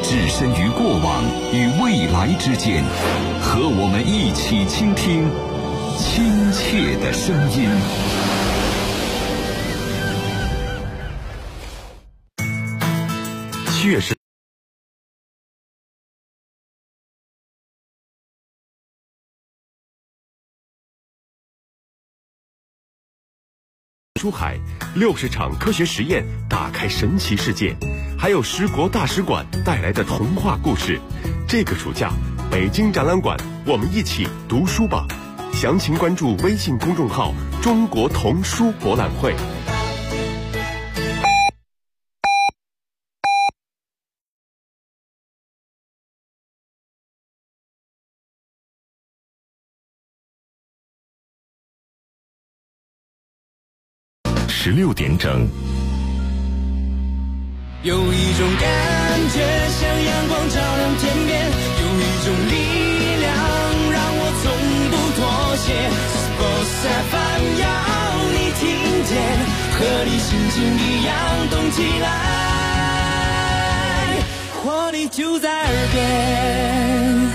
置身于过往与未来之间，和我们一起倾听亲切的声音。 7月10出海，60场科学实验打开神奇世界，还有10国大使馆带来的童话故事。这个暑假，北京展览馆，我们一起读书吧！详情关注微信公众号“中国童书博览会”。16点整。 有一种感觉像阳光照亮天边，有一种力量让我从不妥协。Sports FM 要你听见，和你心情一样动起来，活力就在耳边。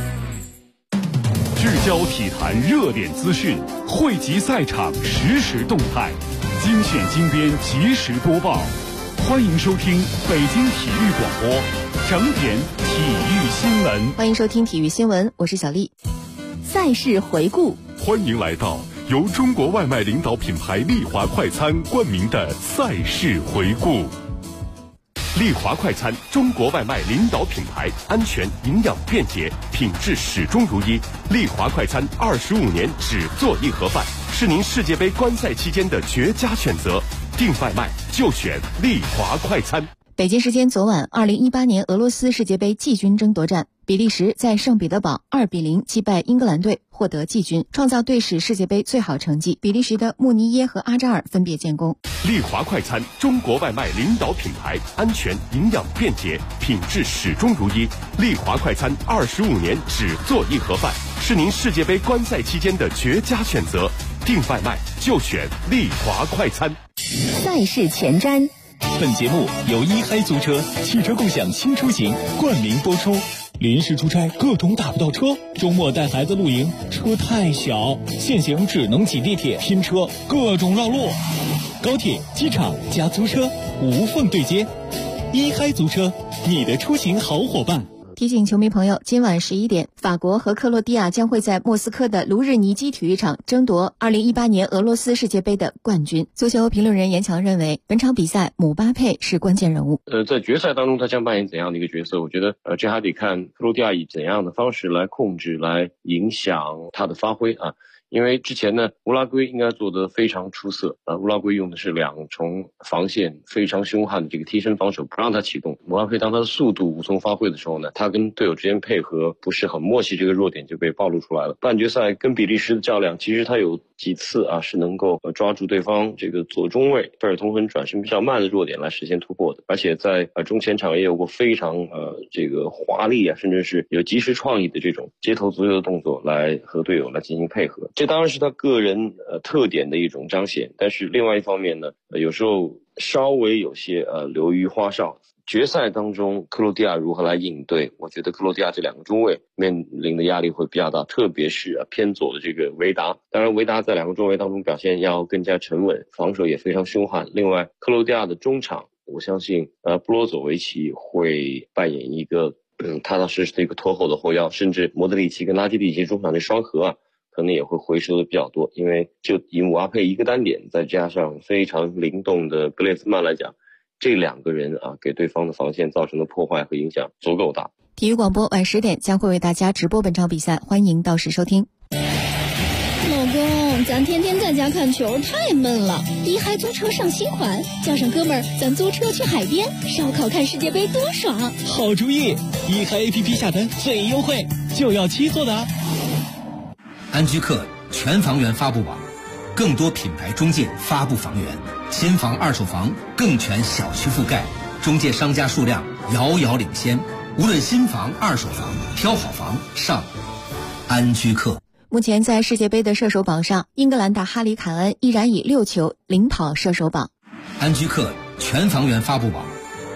聚焦体坛热点资讯，汇集赛场实时动态，精选精编及时播报。欢迎收听北京体育广播整点体育新闻。 欢迎收听体育新闻，我是小丽。赛事回顾， 欢迎来到由中国外卖领导品牌丽华快餐冠名的赛事回顾。丽华快餐，中国外卖领导品牌，安全、营养、便捷，品质始终如一。丽华快餐25年只做一盒饭，是您世界杯观赛期间的绝佳选择。订外卖就选丽华快餐。 北京时间昨晚，2018年俄罗斯世界杯季军争夺战，比利时在圣彼得堡2-0击败英格兰队，获得季军，创造队史世界杯最好成绩。比利时的穆尼耶和阿扎尔分别建功。 丽华快餐，中国外卖领导品牌，安全、营养、便捷，品质始终如一。丽华快餐25年只做一盒饭，是您世界杯观赛期间的绝佳选择。订外卖就选丽华快餐。 赛事前瞻。 本节目由一嗨租车汽车共享新出行冠名播出。临时出差各种打不到车，周末带孩子露营车太小，现行只能挤地铁拼车，各种绕路。高铁、机场加租车无缝对接，一嗨租车，你的出行好伙伴。 提醒球迷朋友，今晚11点，法国和克罗地亚将会在莫斯科的卢日尼基体育场争夺2018年俄罗斯世界杯的冠军。足球评论人严强认为，本场比赛姆巴佩是关键人物。 在决赛当中他将扮演怎样的一个角色？我觉得这还得看克罗地亚以怎样的方式来控制、来影响他的发挥啊。因为之前呢，乌拉圭应该做得非常出色乌拉圭用的是2重防线非常凶悍的这个贴身防守，不让他启动。姆巴佩当他的速度无从发挥的时候呢，他跟队友之间配合不是很默契，这个弱点就被暴露出来了。半决赛跟比利时的较量，其实他有几次是能够抓住对方这个左中卫贝尔通亨转身比较慢的弱点来实现突破的，而且在中前场也有过非常这个华丽甚至是有及时创意的这种街头足球的动作来和队友来进行配合。这当然是他个人特点的一种彰显，但是另外一方面呢，有时候稍微有些流于花哨。决赛当中克罗地亚如何来应对，我觉得克罗地亚这2个中卫面临的压力会比较大，特别是偏左的这个维达。当然维达在2个中卫当中表现要更加沉稳，防守也非常凶悍。另外克罗地亚的中场，我相信布罗佐维奇会扮演一个踏踏实实的一个拖后的后腰，甚至莫德里奇跟拉基蒂奇中场的双核可能也会回收的比较多。因为就以姆巴佩一个单点再加上非常灵动的格列兹曼来讲，这2个人给对方的防线造成的破坏和影响足够大。 体育广播晚10点将会为大家直播本场比赛，欢迎到时收听。 老公，咱天天在家看球太闷了，一嗨租车上新款，叫上哥们儿，咱租车去海边烧烤看世界杯多爽！ 好主意，一嗨 APP 下单最优惠，就要7座的。 安居客全房源发布网，更多品牌中介发布房源，新房二手房更全小区覆盖，中介商家数量遥遥领先。无论新房二手房，挑好房上安居客。 目前在世界杯的射手榜上，英格兰的哈里凯恩依然以6球领跑射手榜。 安居客全房源发布网，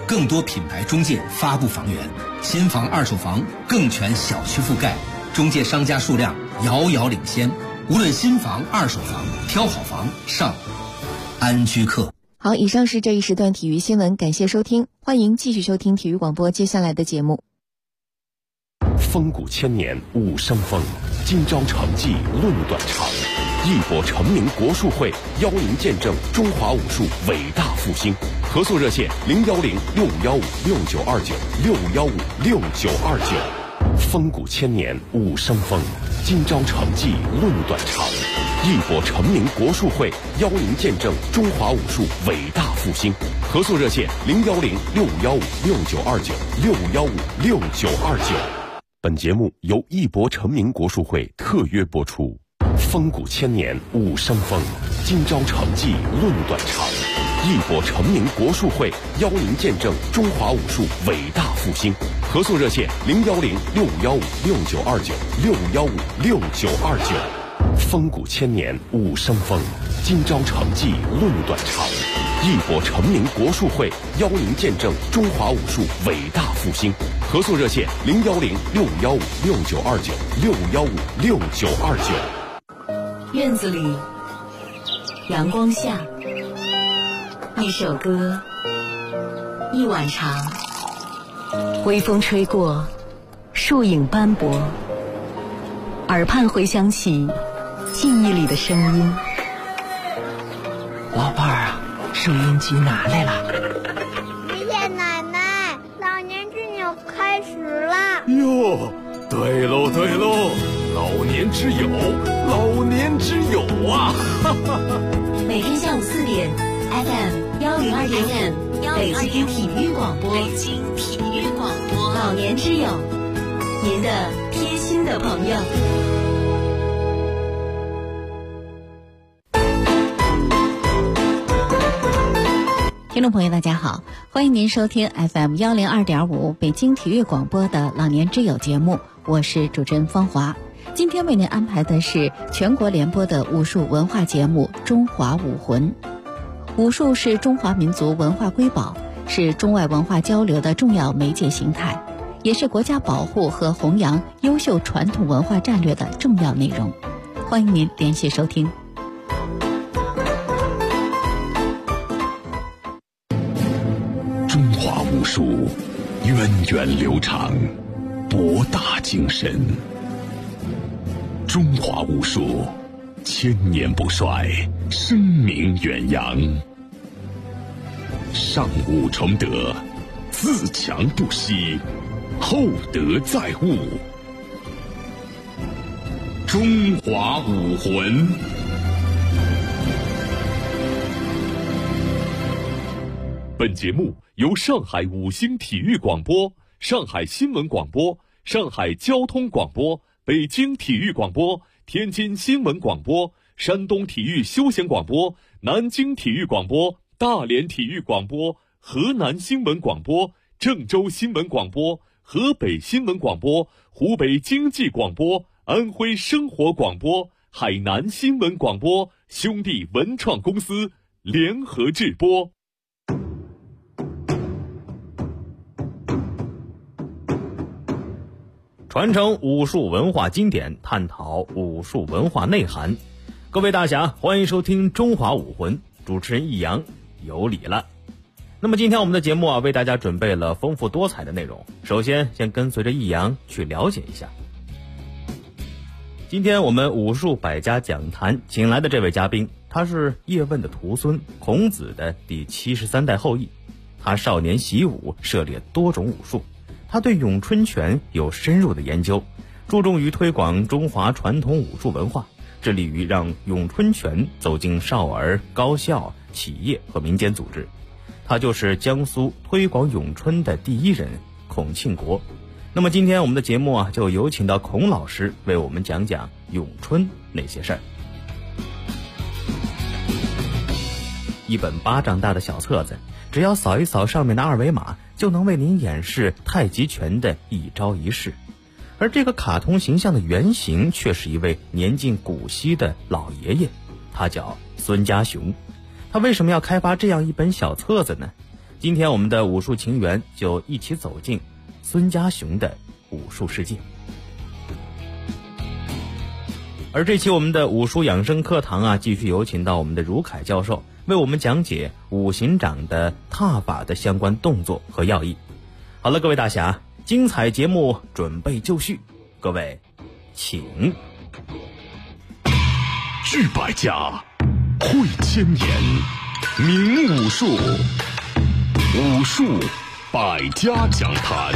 更多品牌中介发布房源，新房二手房更全小区覆盖，中介商家数量遥遥领先。无论新房二手房，挑好房上安居客。 好，以上是这一时段体育新闻，感谢收听，欢迎继续收听体育广播接下来的节目。 风骨千年武生风，今朝成绩论短长。义博成名国术会邀您见证中华武术伟大复兴。合作热线：010-6559-6929，615-6929。风骨千年武生风，今朝成绩论短长。义博成名国术会邀您见证中华武术伟大复兴。合作热线：010-6559-6929，615-6929。本节目由义博成名国术会特约播出。风骨千年武生风，今朝成绩论短长。义博成名国术会邀您见证中华武术伟大复兴。合作热线：010-6559-6929，615-6929。风骨千年武生风，今朝成绩论短长。义博成名国术会邀您见证中华武术伟大复兴。合作热线：010-6559-6929，615-6929。 院子里，阳光下，一首歌，一碗茶，微风吹过，树影斑驳，耳畔回响起记忆里的声音。 老伴儿啊，收音机拿来了。 爷爷奶奶，老年之友开始了。 哟，对喽对喽，老年之友，老年之友啊！ 每天下午4点 ，FM 102.5，北京体育广播，北京体育广播，老年之友，您的贴心的朋友。 听众朋友大家好，欢迎您收听 FM 102.5北京体育广播的老年之友节目，我是主持人方华。今天为您安排的是全国联播的武术文化节目《中华武魂》。武术是中华民族文化瑰宝，是中外文化交流的重要媒介形态，也是国家保护和弘扬优秀传统文化战略的重要内容。欢迎您连续收听。 中华武术源远流长，博大精深。中华武术千年不衰，声名远扬。上武崇德，自强不息，厚德载物。中华武魂。 本节目由上海5星体育广播、上海新闻广播、上海交通广播、北京体育广播、天津新闻广播、山东体育休闲广播、南京体育广播、大连体育广播、河南新闻广播、郑州新闻广播、河北新闻广播、湖北经济广播、安徽生活广播、海南新闻广播兄弟文创公司联合制播。 传承武术文化经典，探讨武术文化内涵。各位大侠，欢迎收听中华武魂，主持人易阳有礼了。那么今天我们的节目为大家准备了丰富多彩的内容。首先跟随着易阳去了解一下。今天我们武术百家讲坛请来的这位嘉宾，他是叶问的徒孙，孔子的第73代后裔。他少年习武，涉猎多种武术。他对咏春拳有深入的研究，注重于推广中华传统武术文化，致力于让咏春拳走进少儿、高校、企业和民间组织。他就是江苏推广咏春的第一人孔庆国。那么今天我们的节目就有请到孔老师为我们讲讲咏春那些事儿。一本巴掌大的小册子，只要扫一扫上面的二维码，就能为您演示太极拳的一招一式。而这个卡通形象的原型却是一位年近古稀的老爷爷，他叫孙家雄。他为什么要开发这样一本小册子呢？ 今天我们的武术情缘就一起走进孙家雄的武术世界。而这期我们的武术养生课堂啊，继续有请到我们的茹凯教授为我们讲解五行掌的踏法的相关动作和要义。好了，各位大侠，精彩节目准备就绪，各位请。 聚百家，汇千言，明武术，武术百家讲坛。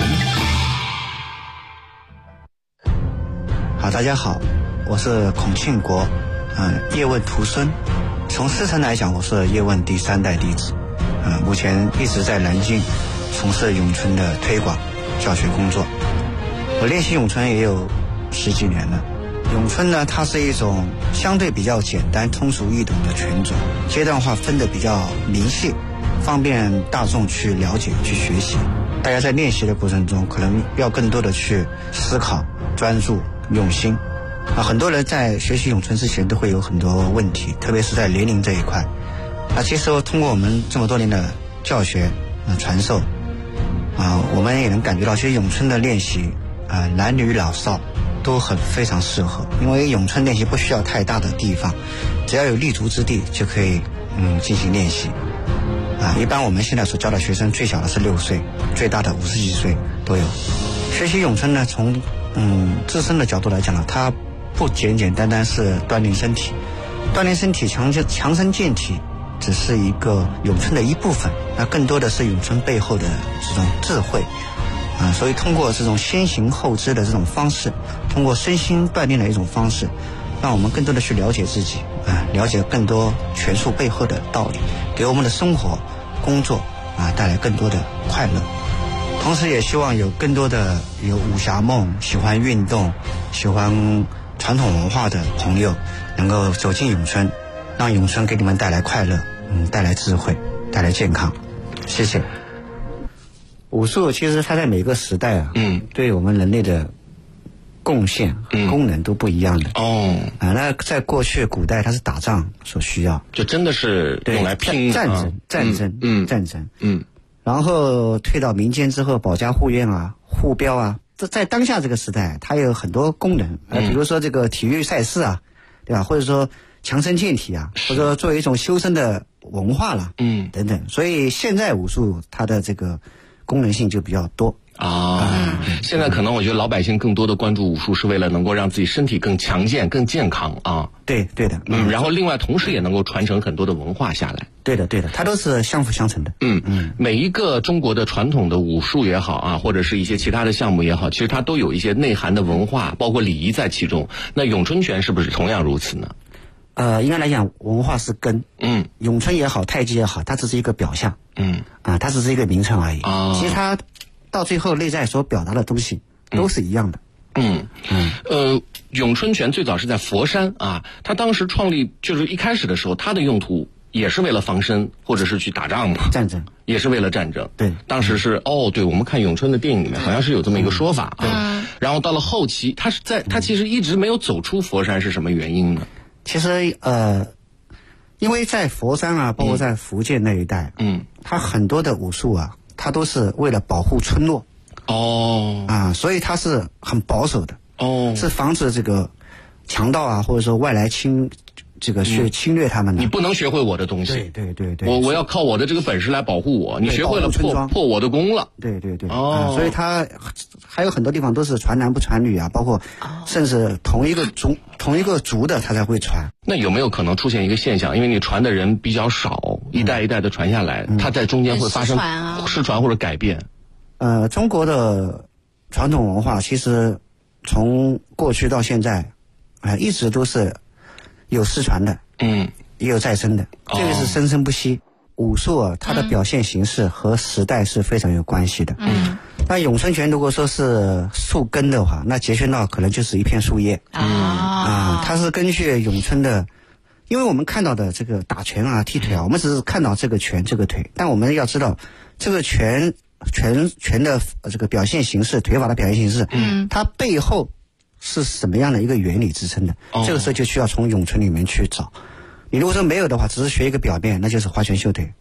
好，大家好，我是孔庆国，叶问徒孙。从师承来讲，我是叶问第3代弟子，目前一直在南京从事咏春的推广教学工作。我练习咏春也有10几年了。咏春呢，它是一种相对比较简单、通俗易懂的拳种，阶段化分得比较明细，方便大众去了解、去学习。大家在练习的过程中，可能要更多的去思考、专注、用心。很多人在学习咏春之前都会有很多问题，特别是在年龄这一块。其实通过我们这么多年的教学、传授，我们也能感觉到，其实咏春的练习，男女老少都非常适合，因为咏春练习不需要太大的地方，只要有立足之地就可以进行练习。一般我们现在所教的学生，最小的是6岁，最大的50几岁都有。学习咏春呢，从自身的角度来讲呢，它不简简单单是锻炼身体，强身健体只是一个咏春的一部分，那更多的是咏春背后的这种智慧。所以通过这种先行后知的这种方式，通过身心锻炼的一种方式，让我们更多的去了解自己，了解更多拳术背后的道理，给我们的生活、工作带来更多的快乐。同时也希望有更多的有武侠梦、喜欢运动、喜欢传统文化的朋友，能够走进咏春，让咏春给你们带来快乐，带来智慧，带来健康。谢谢。武术其实它在每个时代对我们人类的贡献功能都不一样的。那在过去古代它是打仗所需要， 就真的是用来拼战争。然后退到民间之后，保家护院啊、护标啊，在当下这个时代，它有很多功能，比如说这个体育赛事啊，对吧？或者说强身健体啊，或者说作为一种修身的文化啦，等等。所以现在武术它的这个功能性就比较多。 现在可能我觉得老百姓更多的关注武术，是为了能够让自己身体更强健、更健康啊。 对的。 然后另外同时也能够传承很多的文化下来。 对的，它都是相辅相成的。 每一个中国的传统的武术也好啊，或者是一些其他的项目也好，其实它都有一些内涵的文化，包括礼仪在其中。那咏春拳是不是同样如此呢？ 应该来讲，文化是根。咏春也好，太极也好，它只是一个表象。它只是一个名称而已。其实它到最后内在所表达的东西都是一样的。 咏春拳最早是在佛山啊，它当时创立就是一开始的时候，它的用途也是为了防身，或者是去打仗嘛， 战争也是为了战争。 对， 当时是对，我们看咏春的电影里面好像是有这么一个说法啊。然后到了后期，它其实一直没有走出佛山，是什么原因呢？ 其实因为在佛山啊，包括在福建那一带，它很多的武术啊，它都是为了保护村落。所以它是很保守的。是防止这个强盗啊，或者说外来去侵略他们的。 你不能学会我的东西。 对。 我要靠我的这个本事来保护我。你学会了破我的功了。 对。所以它还有很多地方都是传男不传女啊，包括甚至同一个族的他才会传。 那有没有可能出现一个现象，因为你传的人比较少，一代一代的传下来，它在中间会发生失传或者改变？ 中国的传统文化其实从过去到现在，一直都是有失传的，也有再生的，这个是生生不息。武术啊，它的表现形式和时代是非常有关系的。那咏春拳如果说是树根的话，那截拳道可能就是一片树叶。它是根据咏春的，因为我们看到的这个打拳啊、踢腿啊，我们只是看到这个拳、这个腿，但我们要知道这个拳的这个表现形式，腿法的表现形式，它背后是什么样的一个原理支撑的？这个时候就需要从咏春里面去找。你如果说没有的话，只是学一个表面，那就是花拳绣腿，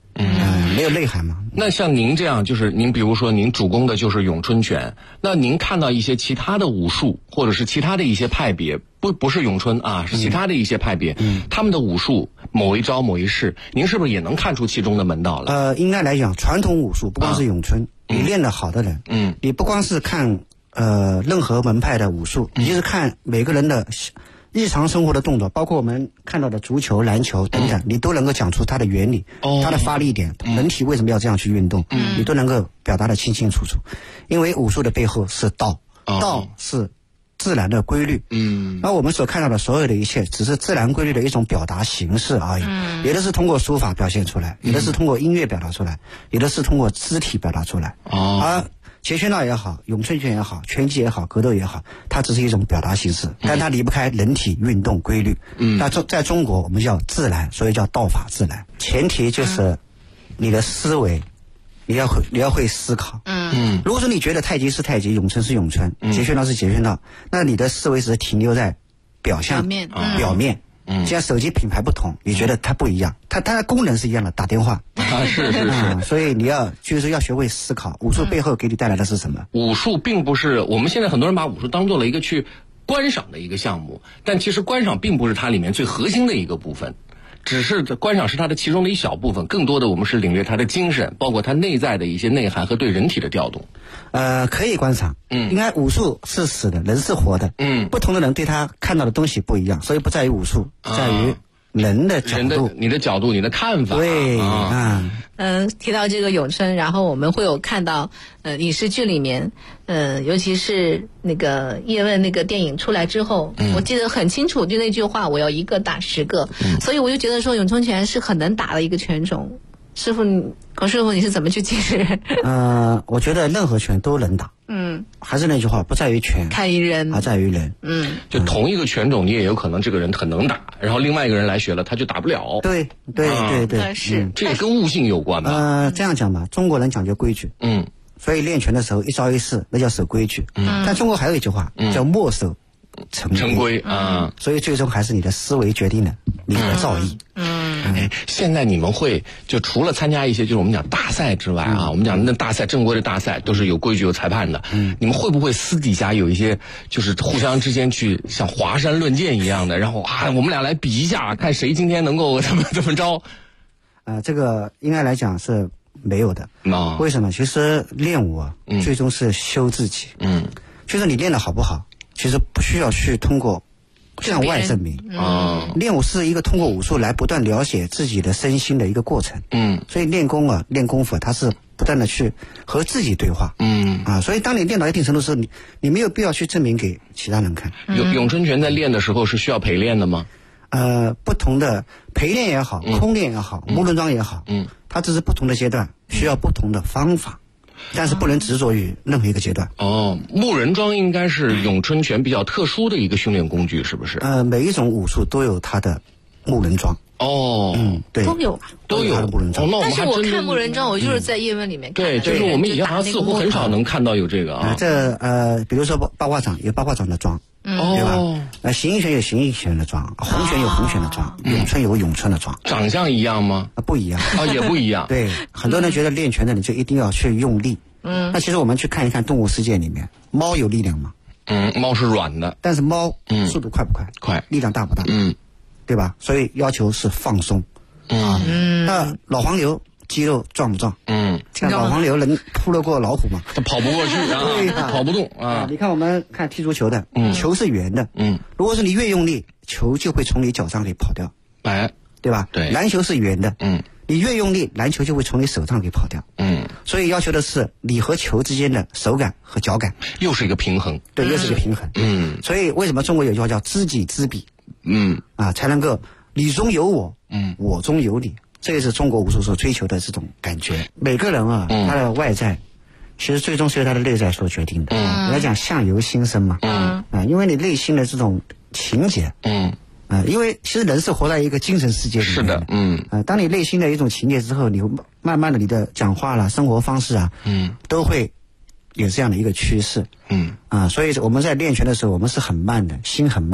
没有内涵嘛。 那像您这样，就是您比如说您主攻的就是咏春拳，那您看到一些其他的武术或者是其他的一些派别，不是咏春啊，是其他的一些派别，他们的武术某一招某一式，您是不是也能看出其中的门道来？ 应该来讲，传统武术不光是咏春，你练得好的人，你不光是看任何门派的武术，你就是看每个人的日常生活的动作，包括我们看到的足球、篮球等等，你都能够讲出它的原理，它的发力点，人体为什么要这样去运动，你都能够表达得清清楚楚。因为武术的背后是道，道是自然的规律，而我们所看到的所有的一切，只是自然规律的一种表达形式而已。有的是通过书法表现出来，有的是通过音乐表达出来，有的是通过肢体表达出来。而截拳道也好，咏春拳也好，拳击也好，格斗也好，它只是一种表达形式，但它离不开人体运动规律。那在中国我们叫自然，所以叫道法自然。前提就是你的思维，你要会思考。如果说你觉得太极是太极，咏春是咏春，截拳道是截拳道，那你的思维只是停留在表面。既然手机品牌不同，你觉得它不一样，它的功能是一样的，打电话是所以你就是要学会思考，武术背后给你带来的是什么？ 武术并不是我们现在很多人把武术当做了一个去观赏的一个项目，但其实观赏并不是它里面最核心的一个部分，只是观赏是它的其中的一小部分，更多的我们是领略它的精神，包括它内在的一些内涵和对人体的调动。 可以观赏，应该武术是死的，人是活的，不同的人对他看到的东西不一样，所以不在于武术，在于人的角度， 你的角度，你的看法。 对提到这个咏春，然后我们会有看到影视剧里面，尤其是那个叶问那个电影出来之后，我记得很清楚，就那句话，我要一个打10个，所以我就觉得说咏春拳是很能打的一个拳种。孔师傅你是怎么去解释？ 我觉得任何拳都能打。还是那句话，不在于拳， 看于人， 而在于人。 就同一个拳种，你也有可能这个人很能打，然后另外一个人来学了，他就打不了。 对， 是这也跟悟性有关吧？ 这样讲吧，中国人讲究规矩，所以练拳的时候一招一式，那叫守规矩。但中国还有一句话，叫墨守成规啊，所以最终还是你的思维决定了你的造诣。 现在你们会就除了参加一些就是我们讲大赛之外啊，我们讲那大赛正规的大赛都是有规矩有裁判的，你们会不会私底下有一些就是互相之间去像华山论剑一样的，然后我们俩来比一下，看谁今天能够怎么着？ 这个应该来讲是没有的。为什么？其实练武最终是修自己。就是你练得好不好，其实不需要去通过向外证明。练武是一个通过武术来不断了解自己的身心的一个过程。所以练功夫它是不断的去和自己对话。所以当你练到一定程度的时候，你没有必要去证明给其他人看。 咏春拳在练的时候是需要陪练的吗？ 不同的陪练也好，空练也好，木轮桩也好，它只是不同的阶段需要不同的方法。但是不能执着于任何一个阶段。 木人桩应该是咏春拳比较特殊的一个训练工具，是不是？ 每一种武术都有它的木人桩。对， 都有它的木人桩。 但是我看木人桩，我就是在叶问里面看的。 对，就是我们以前好像似乎很少能看到有这个啊。 比如说八卦掌有八卦掌的桩，对吧？形意拳有形意拳的桩，洪拳有洪拳的桩，咏春有咏春的桩。 长相一样吗？ 不一样。 也不一样。 对，很多人觉得练拳的人就一定要去用力。那其实我们去看一看动物世界里面，猫有力量吗？ 猫是软的， 但是猫速度快不快？ 快。 力量大不大？对吧？所以要求是放松。那老黄牛肌肉壮不壮？那老黄牛能扑得过老虎吗？ 它跑不过去啊，跑不动啊。 你看我们看踢足球的，球是圆的，如果是你越用力，球就会从你脚上给跑掉，对吧？ 对。 篮球是圆的，你越用力，篮球就会从你手上给跑掉。所以要求的是你和球之间的手感和脚感， 又是一个平衡。 对，又是一个平衡。所以为什么中国有句话叫知己知彼？才能够你中有我，我中有你。这也是中国武术所追求的这种感觉。每个人他的外在其实最终是由他的内在所决定的。我要讲相由心生嘛。因为你内心的这种情节，因为其实人是活在一个精神世界里面的。 是的。 当你内心的一种情节之后，你慢慢的你的讲话啦、生活方式啊，都会有这样的一个趋势。所以我们在练拳的时候，我们是很慢的，心很慢，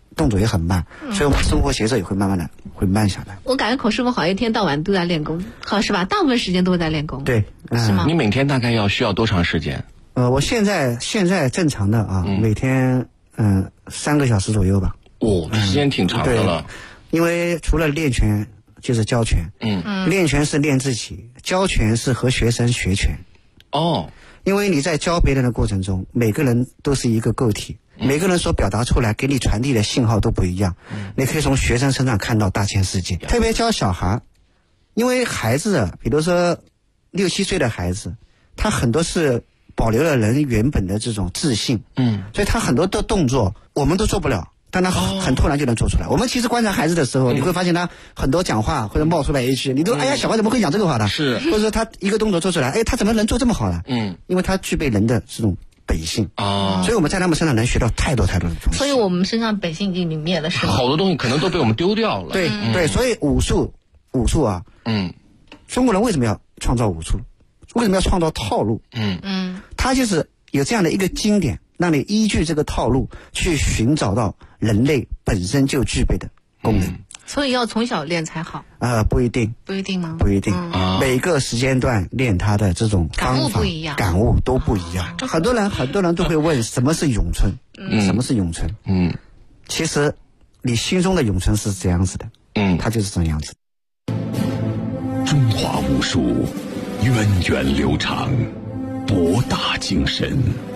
动作也很慢，所以我们生活节奏也会慢慢的会慢下来。 我感觉孔师傅好一天到晚都在练功，好是吧？大部分时间都在练功。 对， 是吗？ 你每天大概需要多长时间？ 我现在正常的啊，每天3个小时左右吧。 时间挺长的了。 因为除了练拳就是教拳，练拳是练自己，教拳是和学生学拳。因为你在教别人的过程中，每个人都是一个个体，每个人所表达出来给你传递的信号都不一样。你可以从学生身上看到大千世界。特别教小孩，因为孩子，比如说6、7岁的孩子，他很多是保留了人原本的这种自信，所以他很多的动作我们都做不了，但他很突然就能做出来。我们其实观察孩子的时候，你会发现他很多讲话或者冒出来一句，你都哎呀，小孩怎么会讲这个话的？是，或者说他一个动作做出来，哎，他怎么能做这么好的？因为他具备人的这种本性所以我们在他们身上能学到太多的东西。 所以我们身上本性已经泯灭了，是吗？ 好多东西可能都被我们丢掉了。 对，所以武术啊，中国人为什么要创造武术？为什么要创造套路？他就是有这样的一个经典，让你依据这个套路去寻找到人类本身就具备的功能。 所以要从小练才好。 不一定。 不一定吗？ 不一定。每个时间段练他的这种方法感悟不一样， 感悟都不一样。很多人都会问什么是咏春？什么是咏春？其实你心中的咏春是这样子的，它就是这样子。 中华武术源远流长，博大精深。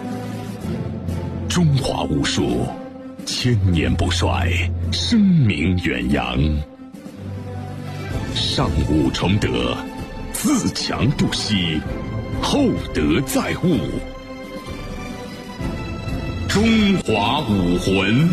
中华武术千年不衰，声名远扬。上武崇德，自强不息，厚德载物。中华武魂。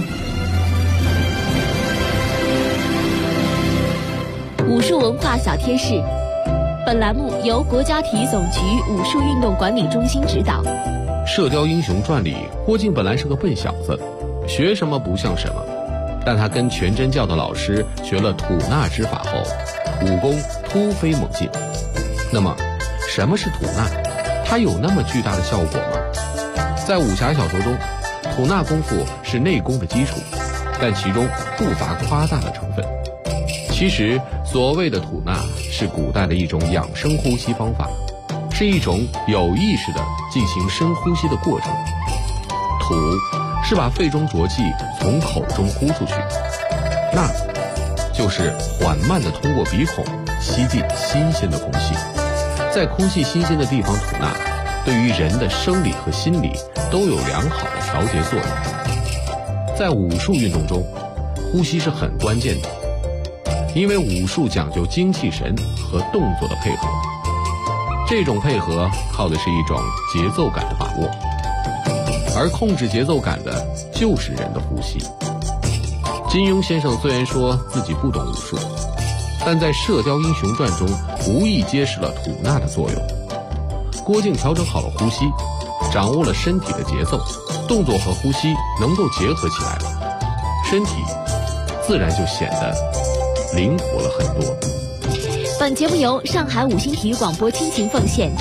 武术文化小贴士，本栏目由国家体育总局武术运动管理中心指导。 《射雕英雄传》里，郭靖本来是个笨小子，学什么不像什么，但他跟全真教的老师学了吐纳之法后，武功突飞猛进。那么，什么是吐纳？它有那么巨大的效果吗？在武侠小说中，吐纳功夫是内功的基础，但其中不乏夸大的成分。其实，所谓的吐纳是古代的一种养生呼吸方法，是一种有意识的进行深呼吸的过程。吐是把肺中浊气从口中呼出去，纳就是缓慢地通过鼻孔吸进新鲜的空气。在空气新鲜的地方吐纳，对于人的生理和心理都有良好的调节作用。在武术运动中，呼吸是很关键的，因为武术讲究精气神和动作的配合。这种配合靠的是一种节奏感的把握，而控制节奏感的就是人的呼吸。金庸先生虽然说自己不懂武术，但在《射雕英雄传》中无意揭示了吐纳的作用。郭靖调整好了呼吸，掌握了身体的节奏，动作和呼吸能够结合起来了，身体自然就显得灵活了很多。 本节目由上海五星体育广播倾情奉献。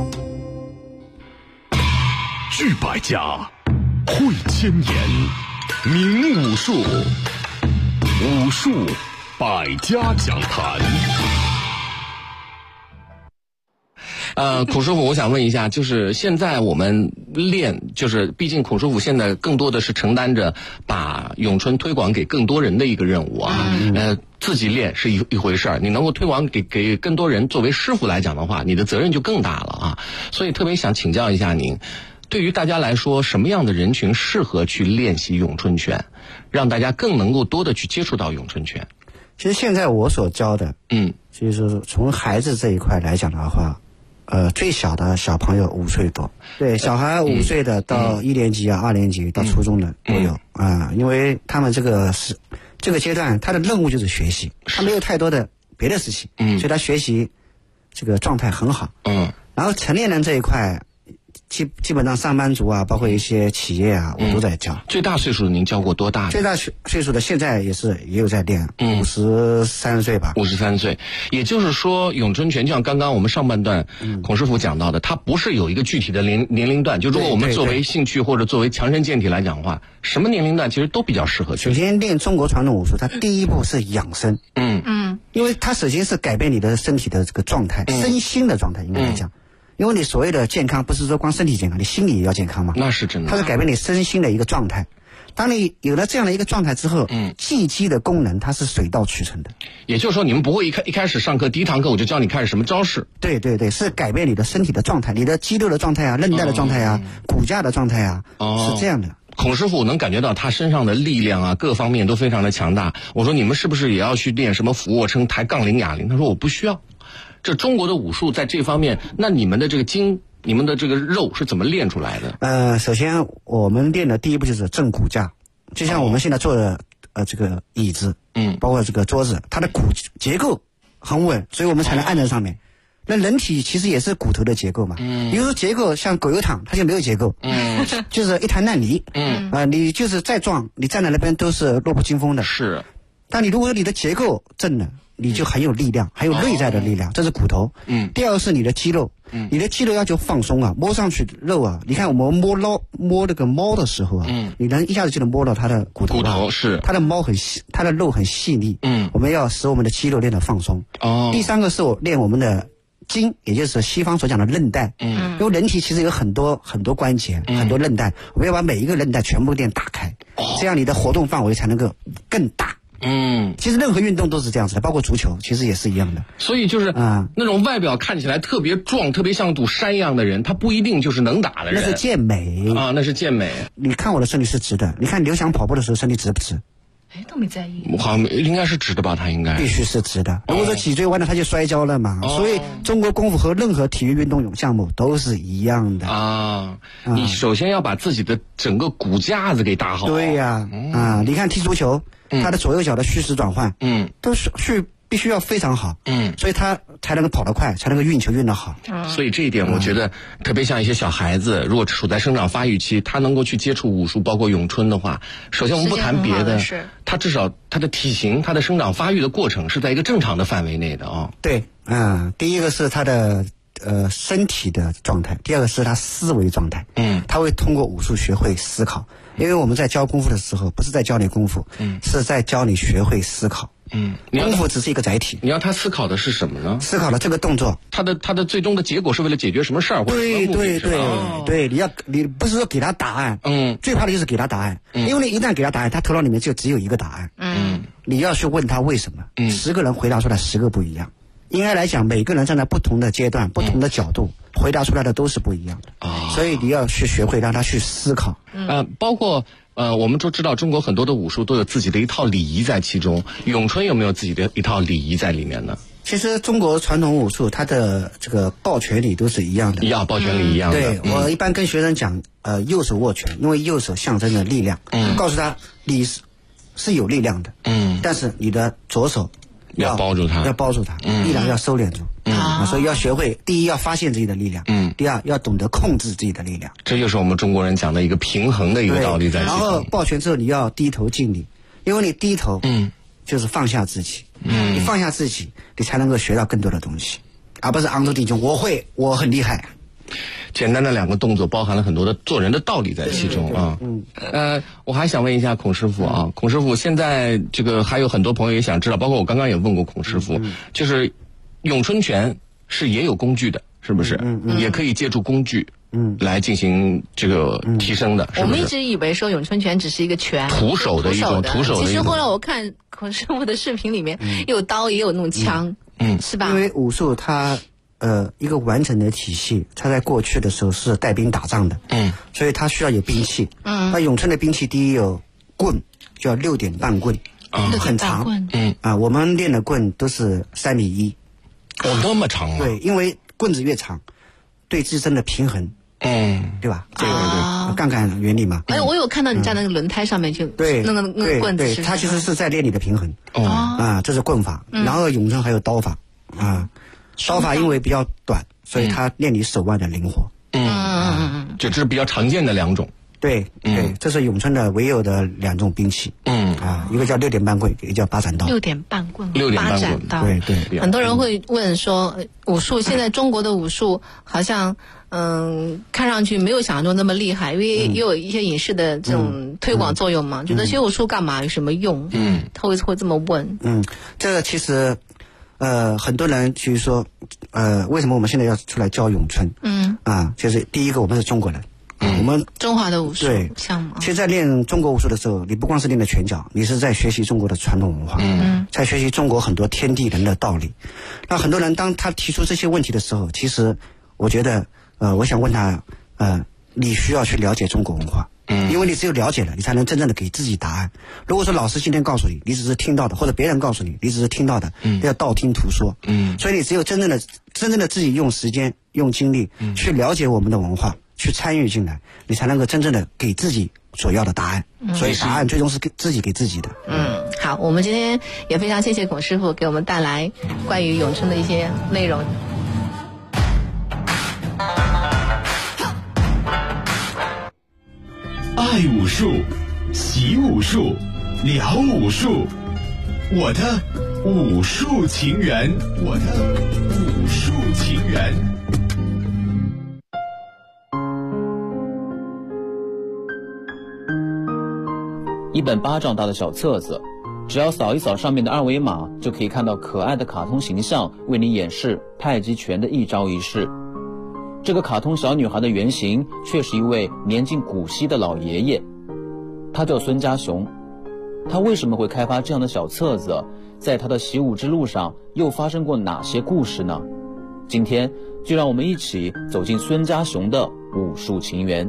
聚百家，汇千言，名武术，武术百家讲坛。 孔师傅，我想问一下，就是现在我们练，就是毕竟孔师傅现在更多的是承担着把咏春推广给更多人的一个任务啊。自己练是一回事儿，你能够推广给更多人，作为师傅来讲的话，你的责任就更大了啊。所以特别想请教一下您，对于大家来说，什么样的人群适合去练习咏春拳，让大家更能够多的去接触到咏春拳？ 其实现在我所教的，就是从孩子这一块来讲的话，最小的小朋友5岁多，对，小孩5岁的到1年级啊、2年级到初中的都有因为他们这个阶段，他的任务就是学习，他没有太多的别的事情，所以他学习这个状态很好。然后成年人这一块， 基本上上班族啊，包括一些企业啊，我都在教。 最大岁数您教过多大的？ 最大岁数的现在也有在练，53岁吧。 53岁，也就是说咏春拳就像刚刚我们上半段孔师傅讲到的，它不是有一个具体的年龄段，就如果我们作为兴趣或者作为强身健体来讲的话，什么年龄段其实都比较适合。 首先练中国传统武术，它第一步是养生，因为它首先是改变你的身体的这个状态，身心的状态应该来讲。因为你所谓的健康不是说光身体健康，你心理也要健康嘛。 那是真的。 它是改变你身心的一个状态。当你有了这样的一个状态之后，技击的功能它是水到渠成的。 也就是说，你们不会一开始上课第一堂课我就教你开始什么招式。 对对对，是改变你的身体的状态，你的肌肉的状态啊，韧带的状态啊，骨架的状态啊，是这样的。 孔师傅能感觉到他身上的力量啊，各方面都非常的强大。我说你们是不是也要去练什么俯卧撑、抬杠铃、哑铃？他说我不需要。这中国的武术在这方面，那你们的这个你们的这个肉是怎么练出来的？ 首先我们练的第一步就是正骨架，就像我们现在坐的这个椅子，包括这个桌子，它的骨结构很稳，所以我们才能按在上面。那人体其实也是骨头的结构嘛，比如说结构像狗油躺，它就没有结构，就是一滩烂泥，你就是再壮，你站在那边都是弱不禁风的。 是， 但你如果你的结构正了，你就很有力量，很有内在的力量，这是骨头。第二个是你的肌肉，你的肌肉要求放松啊，摸上去肉啊，你看我们摸那个猫的时候啊，你能一下子就能摸到它的骨头。 骨头是它的它的肉很细腻。我们要使我们的肌肉练得放松。第三个是我练我们的筋，也就是西方所讲的韧带。因为人体其实有很多关节，很多韧带，我们要把每一个韧带全部练打开，这样你的活动范围才能够更大。其实任何运动都是这样子的，包括足球，其实也是一样的。 所以就是那种外表看起来特别壮、特别像堵山一样的人，他不一定就是能打的人。 那是健美啊，那是健美。 你看我的身体是直的，你看刘翔跑步的时候身体直不直？ 都没在意。 好像应该是直的吧？他应该必须是直的。如果说脊椎弯了，他就摔跤了嘛。所以中国功夫和任何体育运动项目都是一样的啊。你首先要把自己的整个骨架子给打好。 对呀，你看踢足球，他的左右脚的虚实转换，都是必须要非常好，所以他才能够跑得快，才能够运球运得好。 所以这一点我觉得特别像一些小孩子，如果处在生长发育期，他能够去接触武术，包括咏春的话，首先我们不谈别的，他至少他的体型、他的生长发育的过程是在一个正常的范围内的啊。 对，第一个是他的身体的状态，第二个是他思维状态。他会通过武术学会思考，因为我们在教功夫的时候，不是在教你功夫，是在教你学会思考。功夫只是一个载体。 你要他思考的是什么呢？ 思考的这个动作， 他的最终的结果是为了解决什么事儿？ 对，你不是说给他答案，最怕的就是给他答案，因为你一旦给他答案，他头脑里面就只有一个答案。你要去问他为什么，10个人回答出来10个不一样。应该来讲，每个人站在不同的阶段、不同的角度，回答出来的都是不一样的。所以你要去学会让他去思考。 包括我们都知道中国很多的武术都有自己的一套礼仪在其中，咏春有没有自己的一套礼仪在里面呢？ 其实中国传统武术它的这个抱拳礼都是一样的， 抱拳礼一样的。 对，我一般跟学生讲，右手握拳，因为右手象征着力量。告诉他你是有力量的，但是你的左手要包住它， 力量要收敛住。所以要学会，第一要发现自己的力量，第二要懂得控制自己的力量。 这就是我们中国人讲的一个平衡的一个道理在其中。 然后抱拳之后你要低头敬礼，因为你低头，就是放下自己。你放下自己，你才能够学到更多的东西，而不是昂头挺胸。我很厉害。 简单的2个动作包含了很多的做人的道理在其中啊。我还想问一下孔师傅啊，孔师傅现在这个还有很多朋友也想知道，包括我刚刚也问过孔师傅，就是咏春拳是也有工具的，是不是？也可以借助工具来进行这个提升的。 我们一直以为说咏春拳只是一个拳， 徒手的一种。 其实后来我看孔师傅的视频里面，有刀也有那种枪，是吧？ 因为武术它一个完整的体系，它在过去的时候是带兵打仗的，所以它需要有兵器。那咏春的兵器第一有棍，叫6点半棍，很长。我们练的棍都是3米1。 那么长啊？ 对，因为棍子越长，对自身的平衡，对吧？对，杠杆原理嘛。 我有看到你在那个轮胎上面就那个棍子， 对，它其实是在练你的平衡。这是棍法。然后咏春还有刀法刀法因为比较短，所以它练你手腕的灵活。 这是比较常见的2种。 对，这是咏春的唯有的2种兵器。一个叫6点半棍，一个叫8斩刀。 6点半棍 ，6点半棍， 对。 很多人会问说，武术现在中国的武术好像看上去没有想象中那么厉害，因为也有一些影视的这种推广作用嘛，觉得学武术干嘛，有什么用？他会这么问。 这个其实很多人去说为什么我们现在要出来教咏春？就是第一个，我们是中国人。我们中华的武术项目， 其实在练中国武术的时候，你不光是练的拳脚，你是在学习中国的传统文化，在学习中国很多天地人的道理。那很多人当他提出这些问题的时候，其实我觉得我想问他你需要去了解中国文化，因为你只有了解了，你才能真正的给自己答案。如果说老师今天告诉你，你只是听到的，或者别人告诉你，你只是听到的，要道听途说。所以你只有真正的自己用时间用精力去了解我们的文化，去参与进来，你才能够真正的给自己所要的答案。所以答案最终是给自己的。 好，我们今天也非常谢谢孔师傅给我们带来关于咏春的一些内容。 爱武术，习武术，聊武术，我的武术情缘， 一本巴掌大的小册子，只要扫一扫上面的2维码，就可以看到可爱的卡通形象为你演示太极拳的一招一式。这个卡通小女孩的原型却是一位年近古稀的老爷爷，他叫孙家雄。他为什么会开发这样的小册子？在他的习武之路上又发生过哪些故事呢？今天就让我们一起走进孙家雄的武术情缘。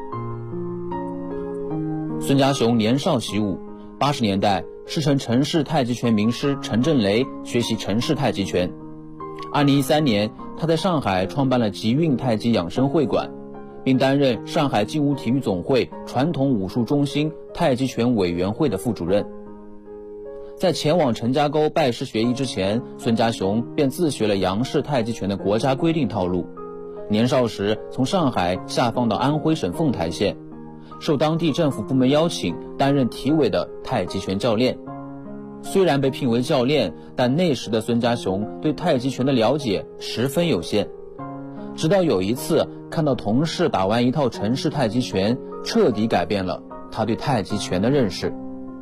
孙家雄年少习武，80年代师承陈氏太极拳名师陈振雷学习陈氏太极拳。2013年，他在上海创办了集运太极养生会馆，并担任上海劲舞体育总会传统武术中心太极拳委员会的副主任。在前往陈家沟拜师学艺之前，孙家雄便自学了杨氏太极拳的国家规定套路。年少时从上海下放到安徽省凤台县，受当地政府部门邀请担任体委的太极拳教练。虽然被聘为教练，但那时的孙家雄对太极拳的了解十分有限。直到有一次看到同事打完一套陈氏太极拳，彻底改变了他对太极拳的认识。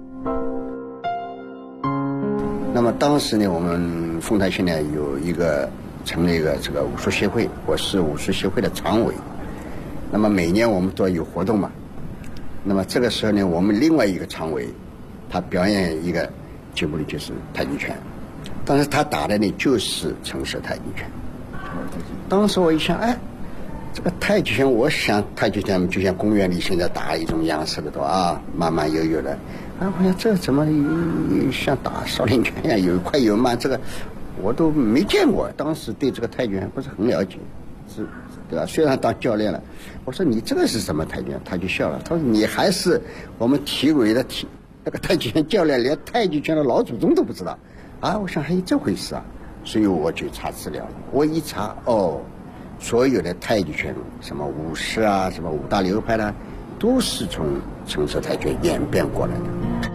那么当时呢，我们凤台县呢成立一个这个武术协会，我是武术协会的常委。那么每年我们都有活动嘛。那么这个时候呢，我们另外一个常委，他表演一个节目呢，就是太极拳。当时他打的呢就是陈氏太极拳。当时我一想，这个太极拳，我想太极拳就像公园里现在打一种样式的多慢慢悠悠的。我想这怎么像打少林拳一样，有快有慢，这个我都没见过。当时对这个太极拳不是很了解，对吧？虽然当教练了，我说你这个是什么太极拳？他就笑了，他说你还是我们体委的那个太极拳教练，连太极拳的老祖宗都不知道我想还有这回事所以我就查资料了。我一查，所有的太极拳，什么武式什么5大流派呢，都是从陈氏太极拳演变过来的。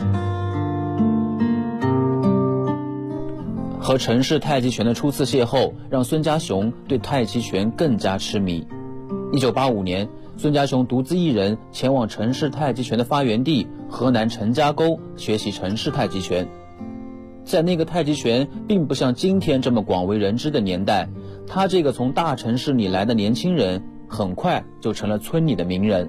和陈氏太极拳的初次邂逅，让孙家雄对太极拳更加痴迷。1985年，孙家雄独自一人前往陈氏太极拳的发源地河南陈家沟学习陈氏太极拳。在那个太极拳并不像今天这么广为人知的年代，他这个从大城市里来的年轻人很快就成了村里的名人。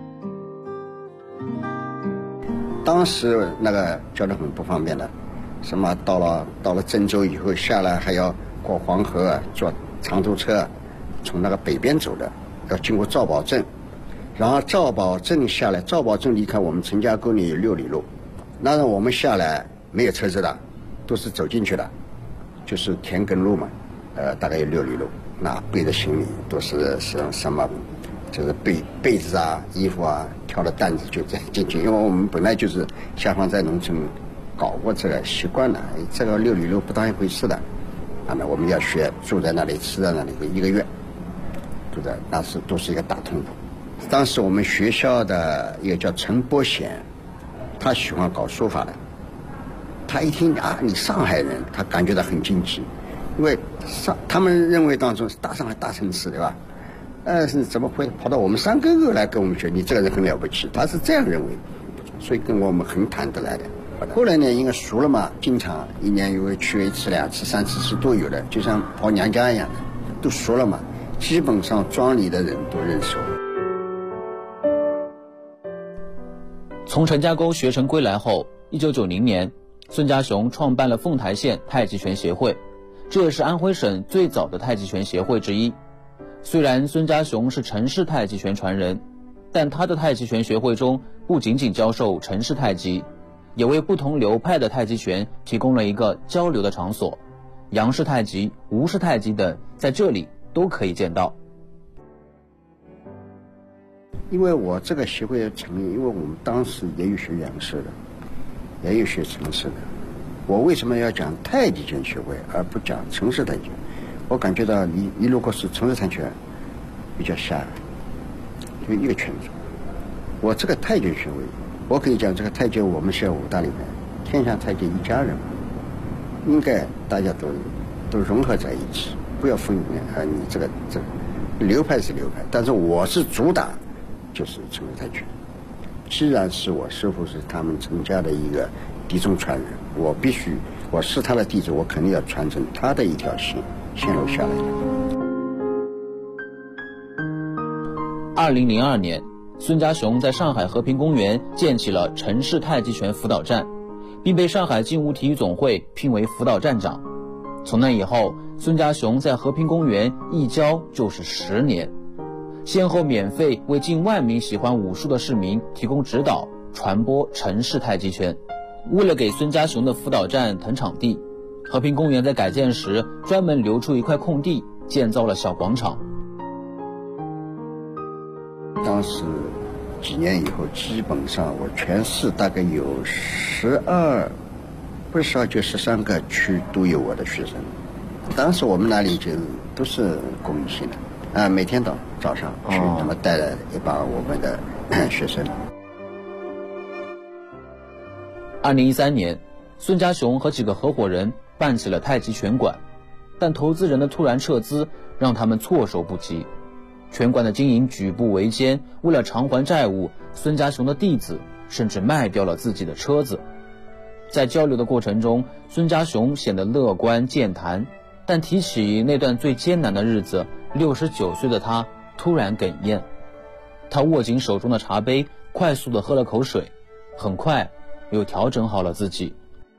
当时那个交通很不方便的，什么到了郑州以后下来还要过黄河，坐长途车从那个北边走的，要经过赵堡镇，然后赵堡镇下来，赵堡镇离开我们陈家沟里有6里路，那我们下来没有车子的，都是走进去的，就是田埂路嘛，大概有6里路，那背着行李都是什么，就是被子衣服挑了担子就这样进去，因为我们本来就是下放在农村搞过这个习惯了，这个6里路不当一回事的。那我们要学，住在那里，吃在那里1个月，住在那是都是一个大通铺。 当时我们学校的一个叫陈伯贤，他喜欢搞书法的。他一听啊，你上海人，他感觉到很惊奇，因为他们认为当中是大上海大城市，对吧？是怎么会跑到我们山沟沟来跟我们学？你这个人很了不起，他是这样认为，所以跟我们很谈得来的。后来呢，因为熟了嘛，经常一年有去1次、2次、3次是都有的，就像跑娘家一样的，都熟了嘛，基本上庄里的人都认识我。 从陈家沟学成归来后，1990年，孙家雄创办了凤台县太极拳协会，这也是安徽省最早的太极拳协会之一。虽然孙家雄是陈氏太极拳传人，但他的太极拳学会中不仅仅教授陈氏太极，也为不同流派的太极拳提供了一个交流的场所，杨氏太极、吴氏太极等在这里都可以见到。 因为我这个协会的成立，因为我们当时也有学杨氏的，也有学陈氏的。我为什么要讲太极拳学会而不讲陈氏太极拳？我感觉到你如果是陈氏太极拳比较狭隘，就一个圈子。我这个太极学会，我可以讲这个太极我们是5大流派，天下太极一家人，应该大家都融合在一起，不要分你这个流派是流派，但是我是主打就是陈氏太极拳。既然是我师父是他们陈家的一个嫡宗传人，我是他的弟子，我肯定要传承他的一条线路下来的。 2002年，孙家雄在上海和平公园建起了陈氏太极拳辅导站，并被上海劲舞体育总会聘为辅导站长。从那以后，孙家雄在和平公园一教就是10年，先后免费为近万名喜欢武术的市民提供指导，传播陈氏太极拳。为了给孙家雄的辅导站腾场地，和平公园在改建时专门留出一块空地，建造了小广场。 当时几年以后，基本上我全市大概有12，不是12就13个区都有我的学生。当时我们那里就都是公益性的，每天早上去，那么带了一帮我们的学生。 2013年，孙家雄和几个合伙人办起了太极拳馆，但投资人的突然撤资让他们措手不及。拳馆的经营举步维艰，为了偿还债务，孙家雄的弟子甚至卖掉了自己的车子。在交流的过程中，孙家雄显得乐观健谈，但提起那段最艰难的日子，69岁的他突然哽咽。他握紧手中的茶杯，快速地喝了口水，很快又调整好了自己。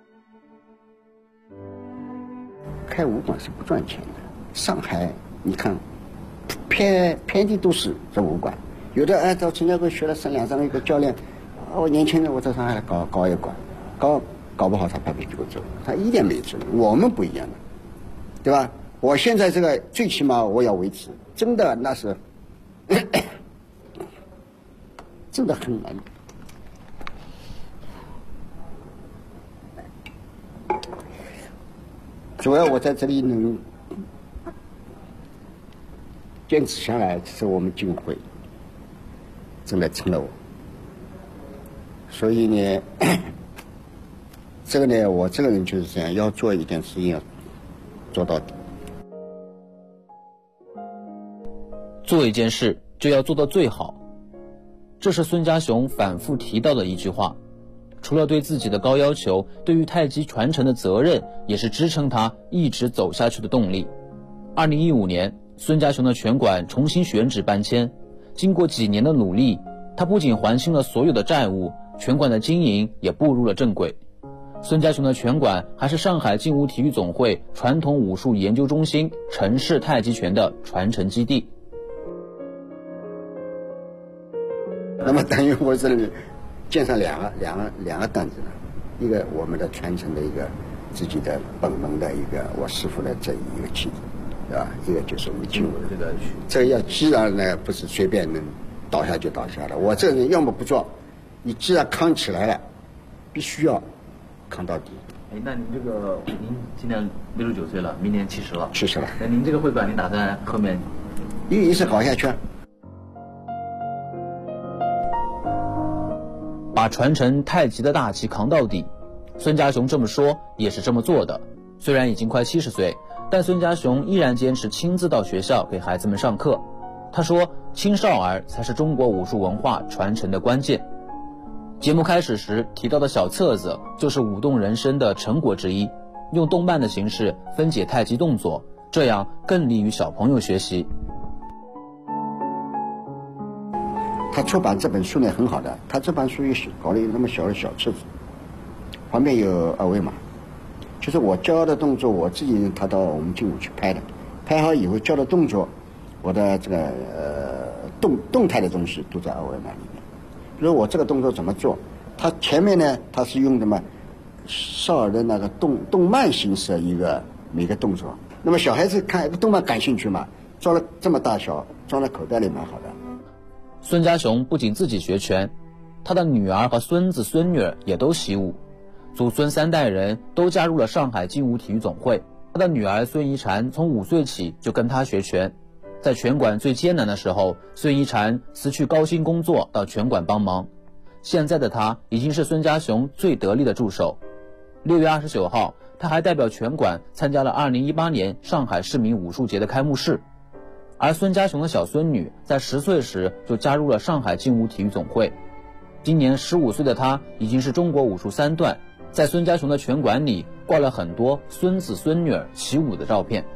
开武馆是不赚钱的，上海你看遍地都是这武馆，有的到陈家沟学了3、2、3个教练，我年轻人我在上海来搞一馆，搞不好他拍屁股走，他一点没辙。我们不一样的，对吧？我现在这个最起码我要维持，真的那是真的很难。主要我在这里能坚持下来，是我们劲会真的成了我。所以呢，这个呢，我这个人就是这样，要做一件事情要做到底。 做一件事就要做到最好，这是孙家雄反复提到的一句话。除了对自己的高要求，对于太极传承的责任也是支撑他一直走下去的动力。2015年，孙家雄的拳馆重新选址搬迁，经过几年的努力，他不仅还清了所有的债务，拳馆的经营也步入了正轨。孙家雄的拳馆还是上海劲舞体育总会传统武术研究中心陈氏太极拳的传承基地。 那么等于我这里建上两个担子了，一个我们的传承的一个自己的本门的一个我师傅的这一个基地，对吧？一个就是我们劲舞的，这个要既然呢不是随便能倒下就倒下了。我这个人要么不做，你既然扛起来了，必须要扛到底。 那您您今年69岁了，明年70了。 70了。 那您这个会馆，您打算后面一直搞下去？ 把传承太极的大旗扛到底。孙家雄这么说也是这么做的，虽然已经快70岁，但孙家雄依然坚持亲自到学校给孩子们上课。他说，青少儿才是中国武术文化传承的关键。节目开始时提到的小册子就是舞动人生的成果之一，用动漫的形式分解太极动作，这样更利于小朋友学习。 他出版这本书呢很好的，他这本书也搞了一个那么小的小册子，旁边有2维码，就是我教的动作我自己他到我们劲舞去拍的，拍好以后教的动作，我的这个动态的东西都在2维码里面。比如我这个动作怎么做，他前面呢他是用什么少儿的那个动漫形式一个每个动作，那么小孩子看动漫感兴趣嘛，装了这么大小，装在口袋里蛮好的。 孙家雄不仅自己学拳，他的女儿和孙子孙女也都习武，祖孙3代人都加入了上海劲舞体育总会。他的女儿孙怡婵从5岁起就跟他学拳，在拳馆最艰难的时候，孙怡婵辞去高薪工作到拳馆帮忙。现在的他已经是孙家雄最得力的助手。6月29号，他还代表拳馆参加了2018年上海市民武术节的开幕式。而孙家雄的小孙女在10岁时就加入了上海劲舞体育总会。今年15岁的他已经是中国武术3段，在孙家雄的拳馆里挂了很多孙子孙女起舞的照片。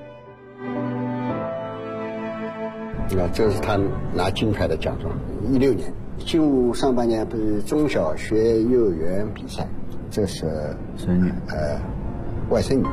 这是他拿金牌的奖状。16年劲舞上半年不是中小学幼儿园比赛，这是孙女外甥女。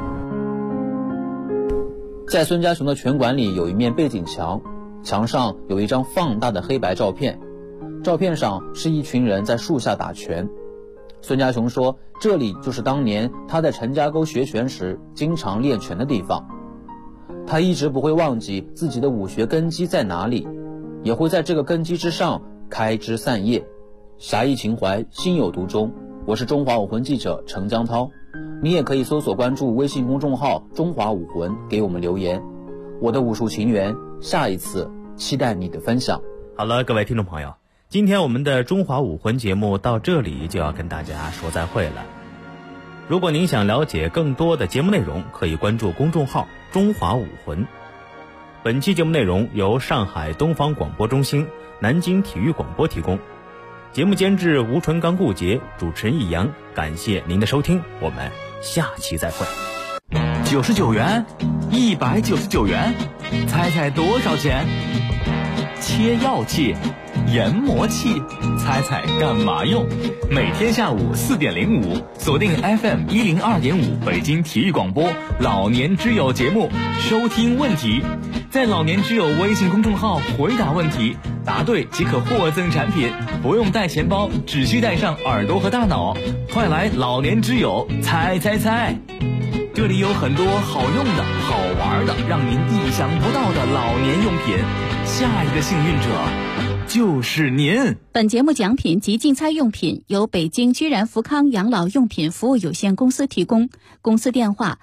在孙家雄的拳馆里有一面背景墙，墙上有一张放大的黑白照片，照片上是一群人在树下打拳。孙家雄说，这里就是当年他在陈家沟学拳时经常练拳的地方。他一直不会忘记自己的武学根基在哪里，也会在这个根基之上开枝散叶。侠义情怀，心有独钟。我是中华武魂记者程江涛，你也可以搜索关注微信公众号中华武魂，给我们留言。我的武术情缘，下一次期待你的分享。 好了，各位听众朋友，今天我们的中华武魂节目到这里就要跟大家说再会了。如果您想了解更多的节目内容，可以关注公众号中华武魂。本期节目内容由上海东方广播中心、南京体育广播提供，节目监制吴纯刚、顾杰，主持人易阳。感谢您的收听，我们下期再会。 99元，199元，猜猜多少钱？切药器、研磨器，猜猜干嘛用？每天下午4点05，锁定 FM 102.5北京体育广播老年之友节目，收听问题，在老年之友微信公众号回答问题，答对即可获赠产品，不用带钱包，只需带上耳朵和大脑。快来老年之友猜猜猜！这里有很多好用的、好玩的，让您意想不到的老年用品。下一个幸运者就是您。 本节目奖品及竞猜用品由北京居然福康养老用品服务有限公司提供，公司电话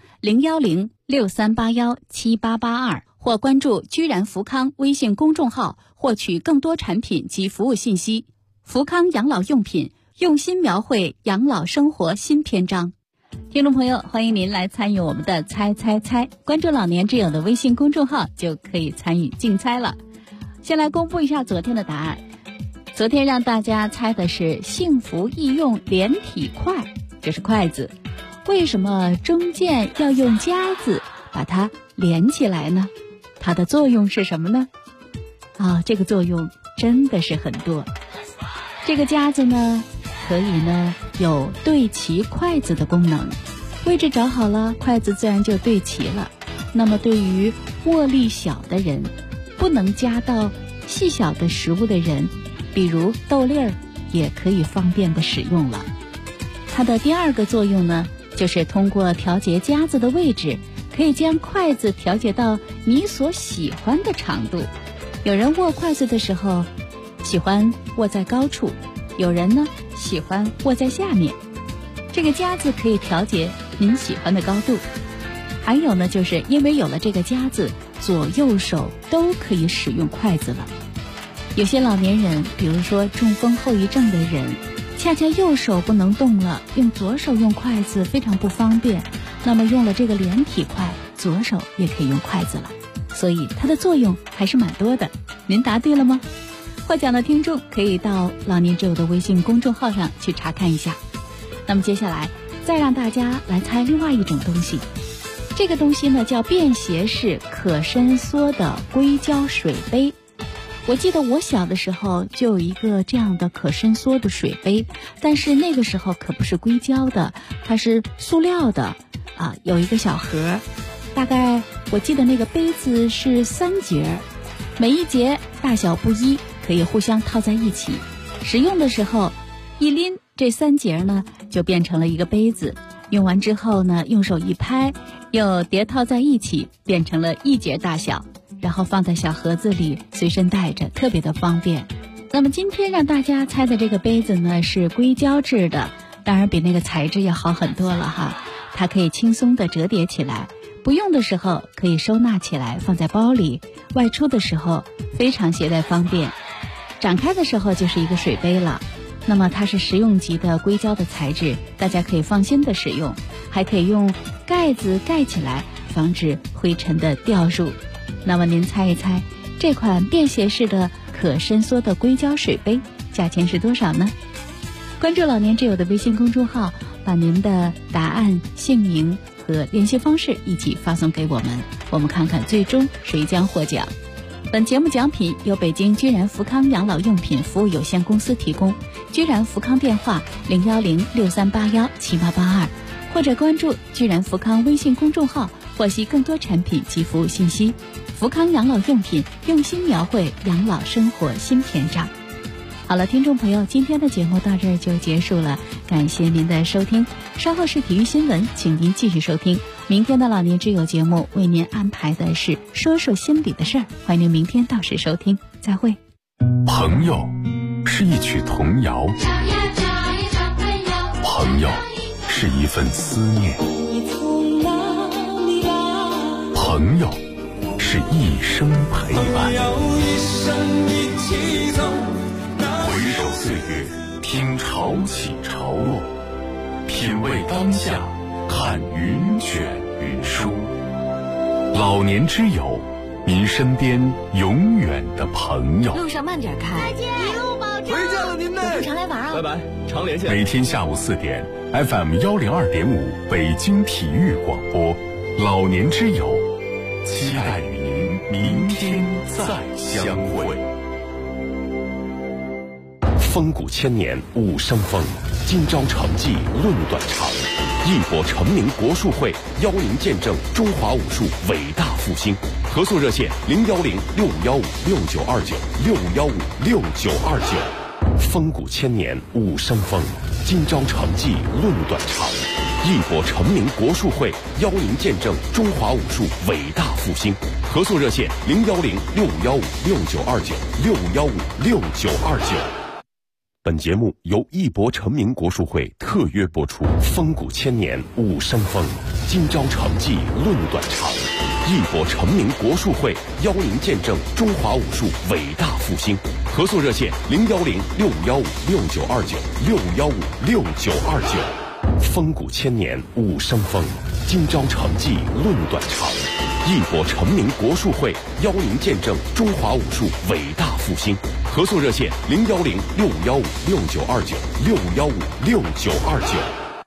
010-6381-7882，或关注居然福康微信公众号获取更多产品及服务信息。福康养老用品，用心描绘养老生活新篇章。听众朋友，欢迎您来参与我们的猜猜猜，关注老年之友的微信公众号就可以参与竞猜了。先来公布一下昨天的答案。昨天让大家猜的是幸福易用连体筷，这是筷子。为什么中间要用夹子把它连起来呢？它的作用是什么呢？这个作用真的是很多。这个夹子呢，可以有对齐筷子的功能，位置找好了，筷子自然就对齐了。那么对于握力小的人，不能夹到细小的食物的人，比如豆粒儿，也可以方便的使用了。它的第二个作用呢，就是通过调节夹子的位置，可以将筷子调节到你所喜欢的长度。有人握筷子的时候喜欢握在高处，有人呢喜欢握在下面，这个夹子可以调节您喜欢的高度。还有呢，就是因为有了这个夹子，左右手都可以使用筷子了。有些老年人，比如说中风后遗症的人， 恰恰右手不能动了，用左手用筷子非常不方便，那么用了这个连体筷，左手也可以用筷子了，所以它的作用还是蛮多的。您答对了吗？获奖的听众可以到老年之友的微信公众号上去查看一下。那么接下来再让大家来猜另外一种东西，这个东西呢叫便携式可伸缩的硅胶水杯。我记得我小的时候就有一个这样的可伸缩的水杯，但是那个时候可不是硅胶的，它是塑料的啊，有一个小盒，大概我记得那个杯子是3节，每一节大小不一，可以互相套在一起。使用的时候一拎，这3节呢就变成了一个杯子，用完之后呢用手一拍，又叠套在一起，变成了1节大小，然后放在小盒子里随身带着，特别的方便。那么今天让大家猜的这个杯子呢是硅胶制的，当然比那个材质要好很多了哈。它可以轻松的折叠起来，不用的时候可以收纳起来放在包里，外出的时候非常携带方便。展开的时候就是一个水杯了，那么它是实用级的硅胶的材质，大家可以放心的使用，还可以用盖子盖起来，防止灰尘的掉入。那么您猜一猜，这款便携式的可伸缩的硅胶水杯价钱是多少呢？关注老年之友的微信公众号，把您的答案、姓名和联系方式一起发送给我们，我们看看最终谁将获奖。本节目奖品由北京居然福康养老用品服务有限公司提供，居然福康电话01063817882，或者关注居然福康微信公众号获悉更多产品及服务信息。福康养老用品用心描绘养老生活新篇章。好了，听众朋友，今天的节目到这儿就结束了，感谢您的收听。稍后是体育新闻，请您继续收听。明天的老年之友节目为您安排的是说说心里的事儿，欢迎您明天到时收听，再会。 朋友是一曲童谣，朋友是一份思念，朋友是一生陪伴。回首岁月，听潮起潮落，品味当下，看云卷云舒。老年之友，您身边永远的朋友。 路上慢点开， 再见，一路保重。 回见了您呢， 有空常来玩啊。 拜拜，常联系。 每天下午4点 ，FM 102.5北京体育广播，老年之友，期待与您明天再相会。风骨千年武生风，今朝成绩论短长。义博成名国术会邀您见证中华武术伟大复兴。合作热线010-6515-6929，615-6929。风骨千年武生风，今朝成绩论短长。义博成名国术会邀您见证中华武术伟大复兴。合作热线010-6515-6929，615-6929。本节目由义博成名国术会特约播出。风骨千年武生风，今朝成绩论短长。义博成名国术会邀您见证中华武术伟大复兴。合作热线010-6515-6929，615-6929。风骨千年武生风，今朝成绩论短长。义博成名国术会邀您见证中华武术伟大复兴。合作热线010-6515-6929，615-6929。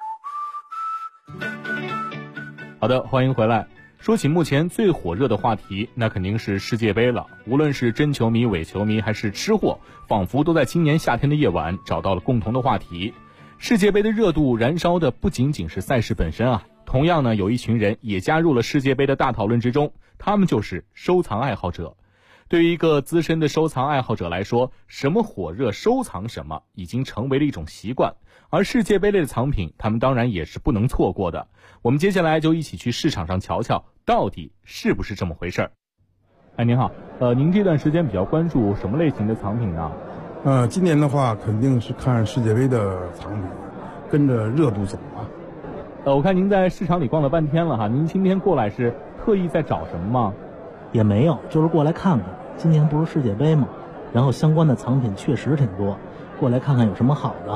好的，欢迎回来。说起目前最火热的话题，那肯定是世界杯了。无论是真球迷、伪球迷还是吃货，仿佛都在今年夏天的夜晚找到了共同的话题。世界杯的热度燃烧的不仅仅是赛事本身啊，同样呢，有一群人也加入了世界杯的大讨论之中，他们就是收藏爱好者。对于一个资深的收藏爱好者来说，什么火热收藏什么已经成为了一种习惯，而世界杯类的藏品他们当然也是不能错过的。我们接下来就一起去市场上瞧瞧，到底是不是这么回事儿。哎，您好，您这段时间比较关注什么类型的藏品呢？ 今年的话肯定是看世界杯的藏品，跟着热度走吧。 我看您在市场里逛了半天了哈，您今天过来是特意在找什么吗？ 也没有，就是过来看看。今年不是世界杯吗？然后相关的藏品确实挺多，过来看看有什么好的。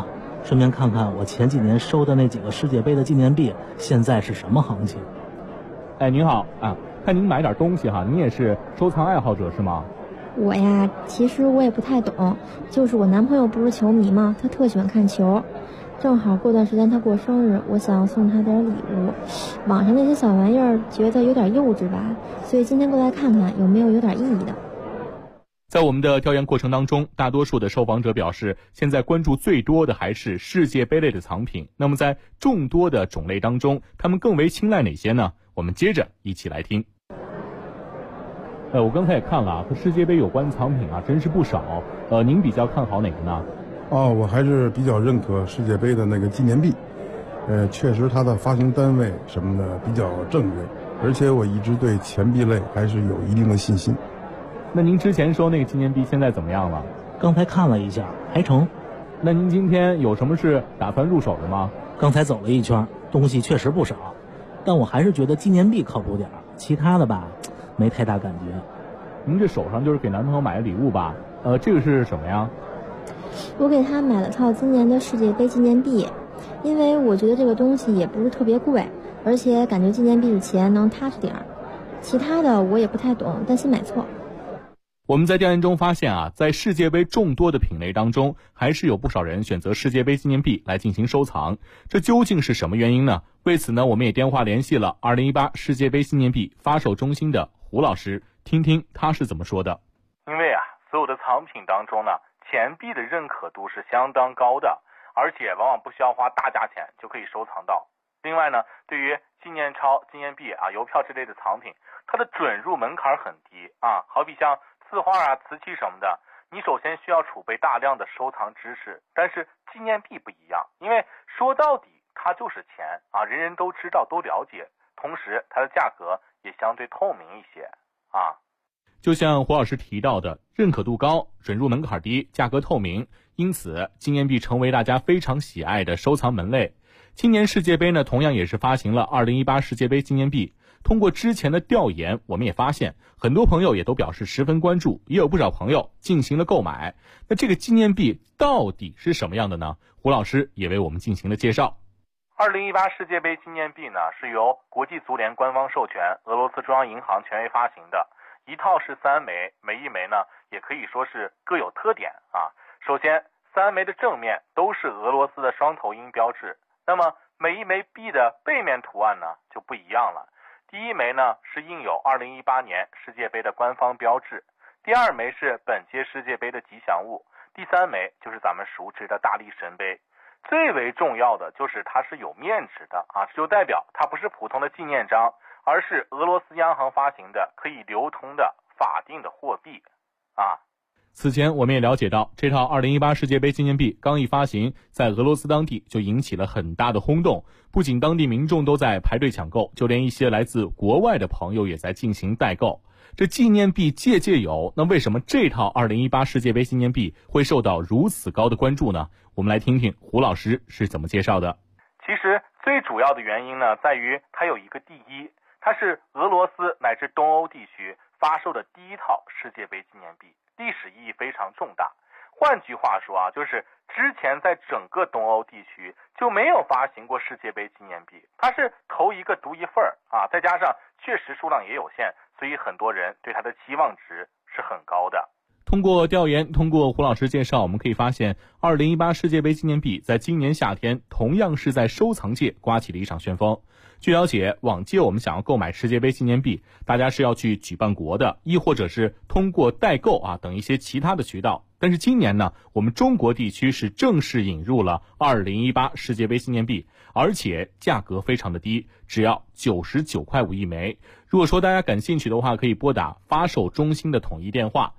顺便看看我前几年收的那几个世界杯的纪念币现在是什么行情。 哎，您好啊，看您买点东西哈，您也是收藏爱好者是吗？ 我呀，其实我也不太懂，就是我男朋友不是球迷嘛，他特喜欢看球，正好过段时间他过生日，我想送他点礼物。网上那些小玩意儿觉得有点幼稚吧，所以今天过来看看有没有点意义的。 在我们的调研过程当中，大多数的受访者表示，现在关注最多的还是世界杯类的藏品。那么在众多的种类当中，他们更为青睐哪些呢？我们接着一起来听。我刚才也看了啊，和世界杯有关藏品啊，真是不少。您比较看好哪个呢？ 我还是比较认可世界杯的那个纪念币。确实它的发行单位什么的比较正规，而且我一直对钱币类还是有一定的信心。 那您之前收那个纪念币现在怎么样了？ 刚才看了一下，还成。 那您今天有什么是打算入手的吗？ 刚才走了一圈，东西确实不少，但我还是觉得纪念币靠谱点，其他的吧，没太大感觉。 您这手上就是给男朋友买的礼物吧？这个是什么呀？ 我给他买了套今年的世界杯纪念币，因为我觉得这个东西也不是特别贵，而且感觉纪念币的钱能踏实点儿。其他的我也不太懂，担心买错。 我们在调研中发现啊，在世界杯众多的品类当中，还是有不少人选择世界杯纪念币来进行收藏。这究竟是什么原因呢？为此呢，我们也电话联系了2018世界杯纪念币发售中心的胡老师，听听他是怎么说的。 因为啊，所有的藏品当中呢，钱币的认可度是相当高的，而且往往不需要花大价钱就可以收藏到。另外呢，对于纪念钞、纪念币啊、邮票之类的藏品，它的准入门槛很低啊，好比像字画啊、瓷器什么的，你首先需要储备大量的收藏知识。但是纪念币不一样，因为说到底它就是钱啊，人人都知道都了解，同时它的价格也相对透明一些啊。 就像胡老师提到的，认可度高，准入门槛低，价格透明，因此纪念币成为大家非常喜爱的收藏门类。今年世界杯呢，同样也是发行了2018世界杯纪念币。通过之前的调研，我们也发现很多朋友也都表示十分关注，也有不少朋友进行了购买。那这个纪念币到底是什么样的呢？胡老师也为我们进行了介绍。 2018世界杯纪念币呢，是由国际足联官方授权，俄罗斯中央银行权威发行的，一套是3枚，每一枚呢也可以说是各有特点啊。首先，3枚的正面都是俄罗斯的双头鹰标志，那么每一枚币的背面图案呢就不一样了。第一枚呢是印有2018年世界杯的官方标志，第二枚是本届世界杯的吉祥物，第3枚就是咱们熟知的大力神杯。最为重要的就是它是有面值的啊，这就代表它不是普通的纪念章，而是俄罗斯央行发行的可以流通的法定的货币啊。 此前我们也了解到，这套2018世界杯纪念币刚一发行，在俄罗斯当地就引起了很大的轰动，不仅当地民众都在排队抢购，就连一些来自国外的朋友也在进行代购。这纪念币届届有，那为什么这套2018世界杯纪念币会受到如此高的关注呢？我们来听听胡老师是怎么介绍的。 其实最主要的原因呢，在于它有一个第一，它是俄罗斯乃至东欧地区发售的第一套世界杯纪念币，历史意义非常重大。换句话说啊，就是之前在整个东欧地区就没有发行过世界杯纪念币，它是头一个独一份啊，再加上确实数量也有限，所以很多人对它的期望值是很高的。 通过调研，通过胡老师介绍，我们可以发现2018世界杯纪念币在今年夏天同样是在收藏界刮起了一场旋风。据了解，往届我们想要购买世界杯纪念币，大家是要去举办国的，亦或者是通过代购啊等一些其他的渠道。但是今年呢，我们中国地区是正式引入了2018世界杯纪念币，而且价格非常的低，只要99.5块一枚。如果说大家感兴趣的话，可以拨打发售中心的统一电话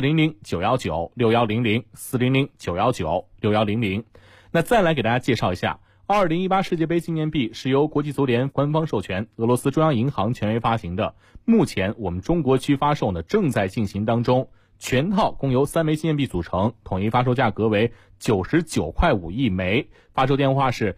400-919-6100 400-919-6100。那再来给大家介绍一下，2018世界杯纪念币是由国际足联官方授权，俄罗斯中央银行权威发行的。目前我们中国区发售呢正在进行当中，全套共由3枚纪念币组成，统一发售价格为99.5块一枚。发售电话是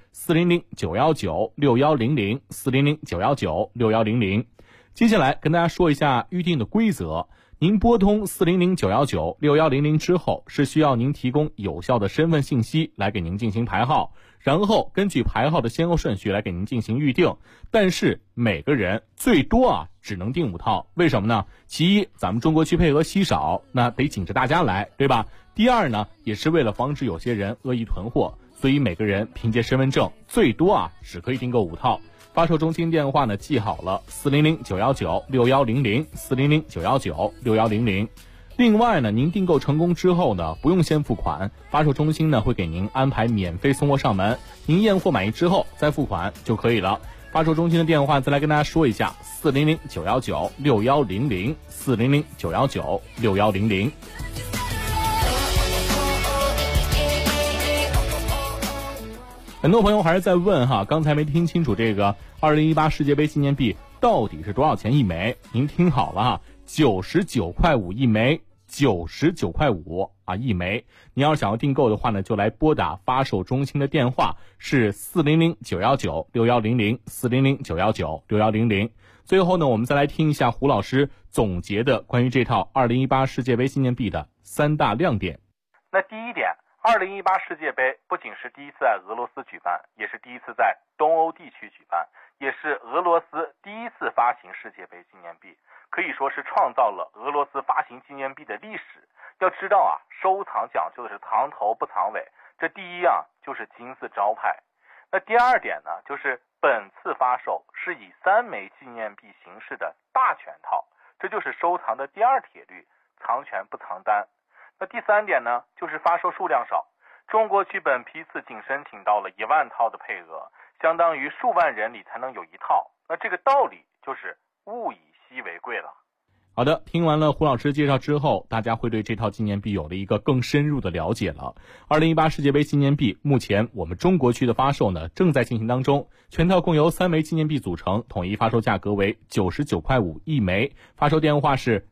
400-919-6100 400-919-6100。接下来跟大家说一下预定的规则。 您拨通400-919-6100之后，是需要您提供有效的身份信息来给您进行排号，然后根据排号的先后顺序来给您进行预定。但是每个人最多只能订5套，为什么呢？其一，咱们中国区配额稀少，那得紧着大家来，对吧？第二呢，也是为了防止有些人恶意囤货，所以每个人凭借身份证最多只可以订购5套。发售中心电话呢记好了，400-919-6100 400-919-6100。另外呢，您订购成功之后呢，不用先付款，发售中心呢会给您安排免费送货上门，您验货满意之后再付款就可以了。发售中心的电话再来跟大家说一下，400-919-6100 400-919-6100。很多朋友还是在问刚才没听清楚这个2018世界杯纪念币到底是多少钱一枚？您听好了，99.5块一枚，99.5块一枚。你要是想要订购的话呢，就来拨打发售中心的电话，是400-919-6100 400-919-6100。最后呢，我们再来听一下胡老师总结的关于这套2018世界杯纪念币的3大亮点。 那第一点，2018世界杯不仅是第一次在俄罗斯举办，也是第一次在东欧地区举办，也是俄罗斯第一次发行世界杯纪念币，可以说是创造了俄罗斯发行纪念币的历史。要知道收藏讲究的是藏头不藏尾，这第一就是金字招牌。那第二点呢，就是本次发售是以3枚纪念币形式的大全套，这就是收藏的第二铁律，藏全不藏单。那第三点呢，就是发售数量少，中国区本批次仅申请到了1万套的配额，相当于数万人里才能有1套。那这个道理就是物以稀为贵了。 好的，听完了胡老师介绍之后，大家会对这套纪念币有了一个更深入的了解了。2018世界杯纪念币目前我们中国区的发售呢正在进行当中，全套共由3枚纪念币组成，统一发售价格为99.5块一枚，发售电话是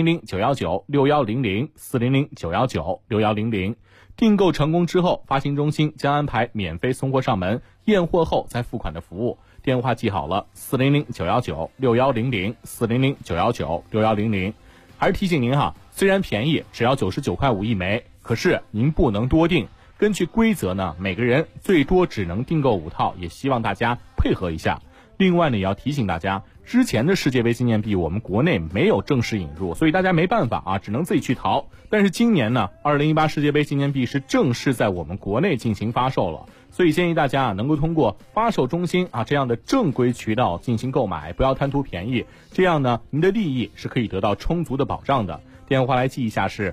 400-919-6100 400-919-6100。订购成功之后，发行中心将安排免费送货上门，验货后再付款的服务。电话记好了，400-919-6100 400-919-6100。还是提醒您虽然便宜，只要99.5块一枚，可是您不能多订。根据规则呢，每个人最多只能订购5套，也希望大家配合一下。另外呢，也要提醒大家，之前的世界杯纪念币我们国内没有正式引入，所以大家没办法只能自己去淘。但是今年呢，2018世界杯纪念币是正式在我们国内进行发售了，所以建议大家能够通过发售中心这样的正规渠道进行购买，不要贪图便宜，这样呢您的利益是可以得到充足的保障的。电话来记一下是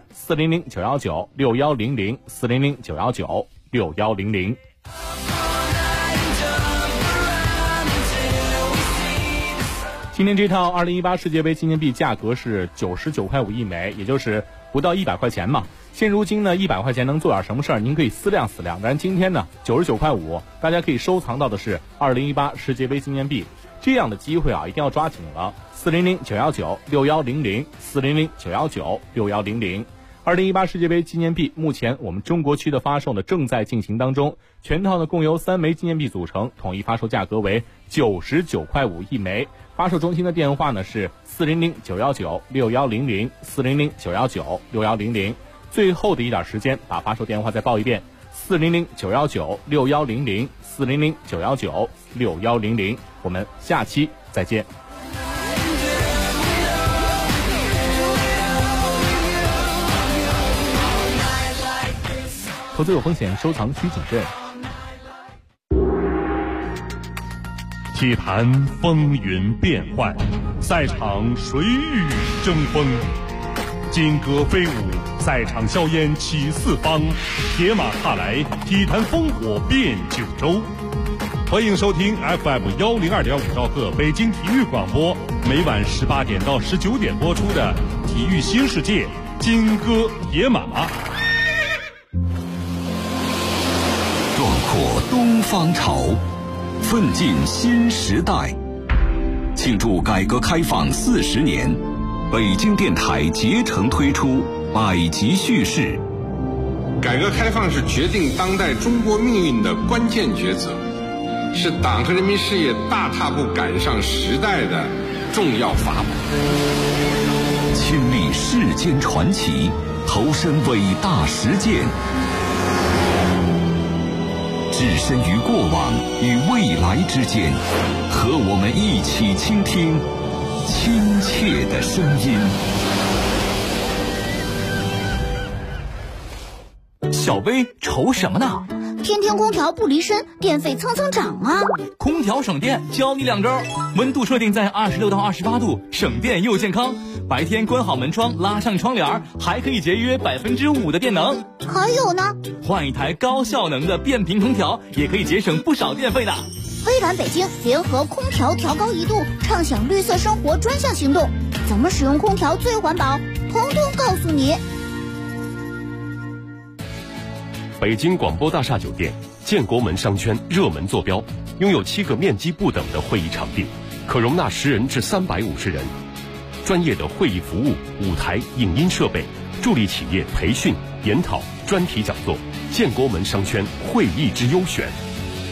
400-919-6100 400-919-6100。今天这套2018世界杯纪念币价格是99.5块一枚，也就是不到100块钱嘛。现如今呢，100块钱能做点什么事儿？您可以思量思量。但今天呢，99.5块，大家可以收藏到的是2018世界杯纪念币，这样的机会一定要抓紧了。400-919-6100 400-919-6100。2018世界杯纪念币目前我们中国区的发售呢正在进行当中，全套呢共由3枚纪念币组成，统一发售价格为99.5块一枚。发售中心的电话呢是400-919-6100 400-919-6100。最后的一点时间，把发售电话再报一遍：400-919-6100 400-919-6100。我们下期再见。投资有风险，收藏需谨慎。 体坛风云变幻，赛场谁与争锋？金戈飞舞，赛场硝烟起四方，铁马踏来，体坛烽火遍九州。欢迎收听 FM 102.5兆赫北京体育广播，每晚18点到19点播出的《体育新世界》金戈铁马。 壮阔东方潮，奋进新时代。庆祝改革开放40年，北京电台竭诚推出百集叙事。 改革开放是决定当代中国命运的关键抉择，是党和人民事业大踏步赶上时代的重要法宝。 亲历世间传奇，投身伟大实践，置身于过往与未来之间，和我们一起倾听亲切的声音。 小薇愁什么呢？ 天天空调不离身，电费蹭蹭涨啊！ 空调省电，教你2招：温度设定在26到28度，省电又健康。白天关好门窗，拉上窗帘，还可以节约5%的电能。 还有呢， 换一台高效能的变频空调，也可以节省不少电费的。 微软北京联合空调调高1度，畅享绿色生活专项行动，怎么使用空调最环保，通通告诉你。 北京广播大厦酒店建国门商圈热门坐标，拥有7个面积不等的会议场地，可容纳10人至350人。专业的会议服务、舞台、影音设备，助力企业培训、研讨、专题讲座，建国门商圈会议之优选。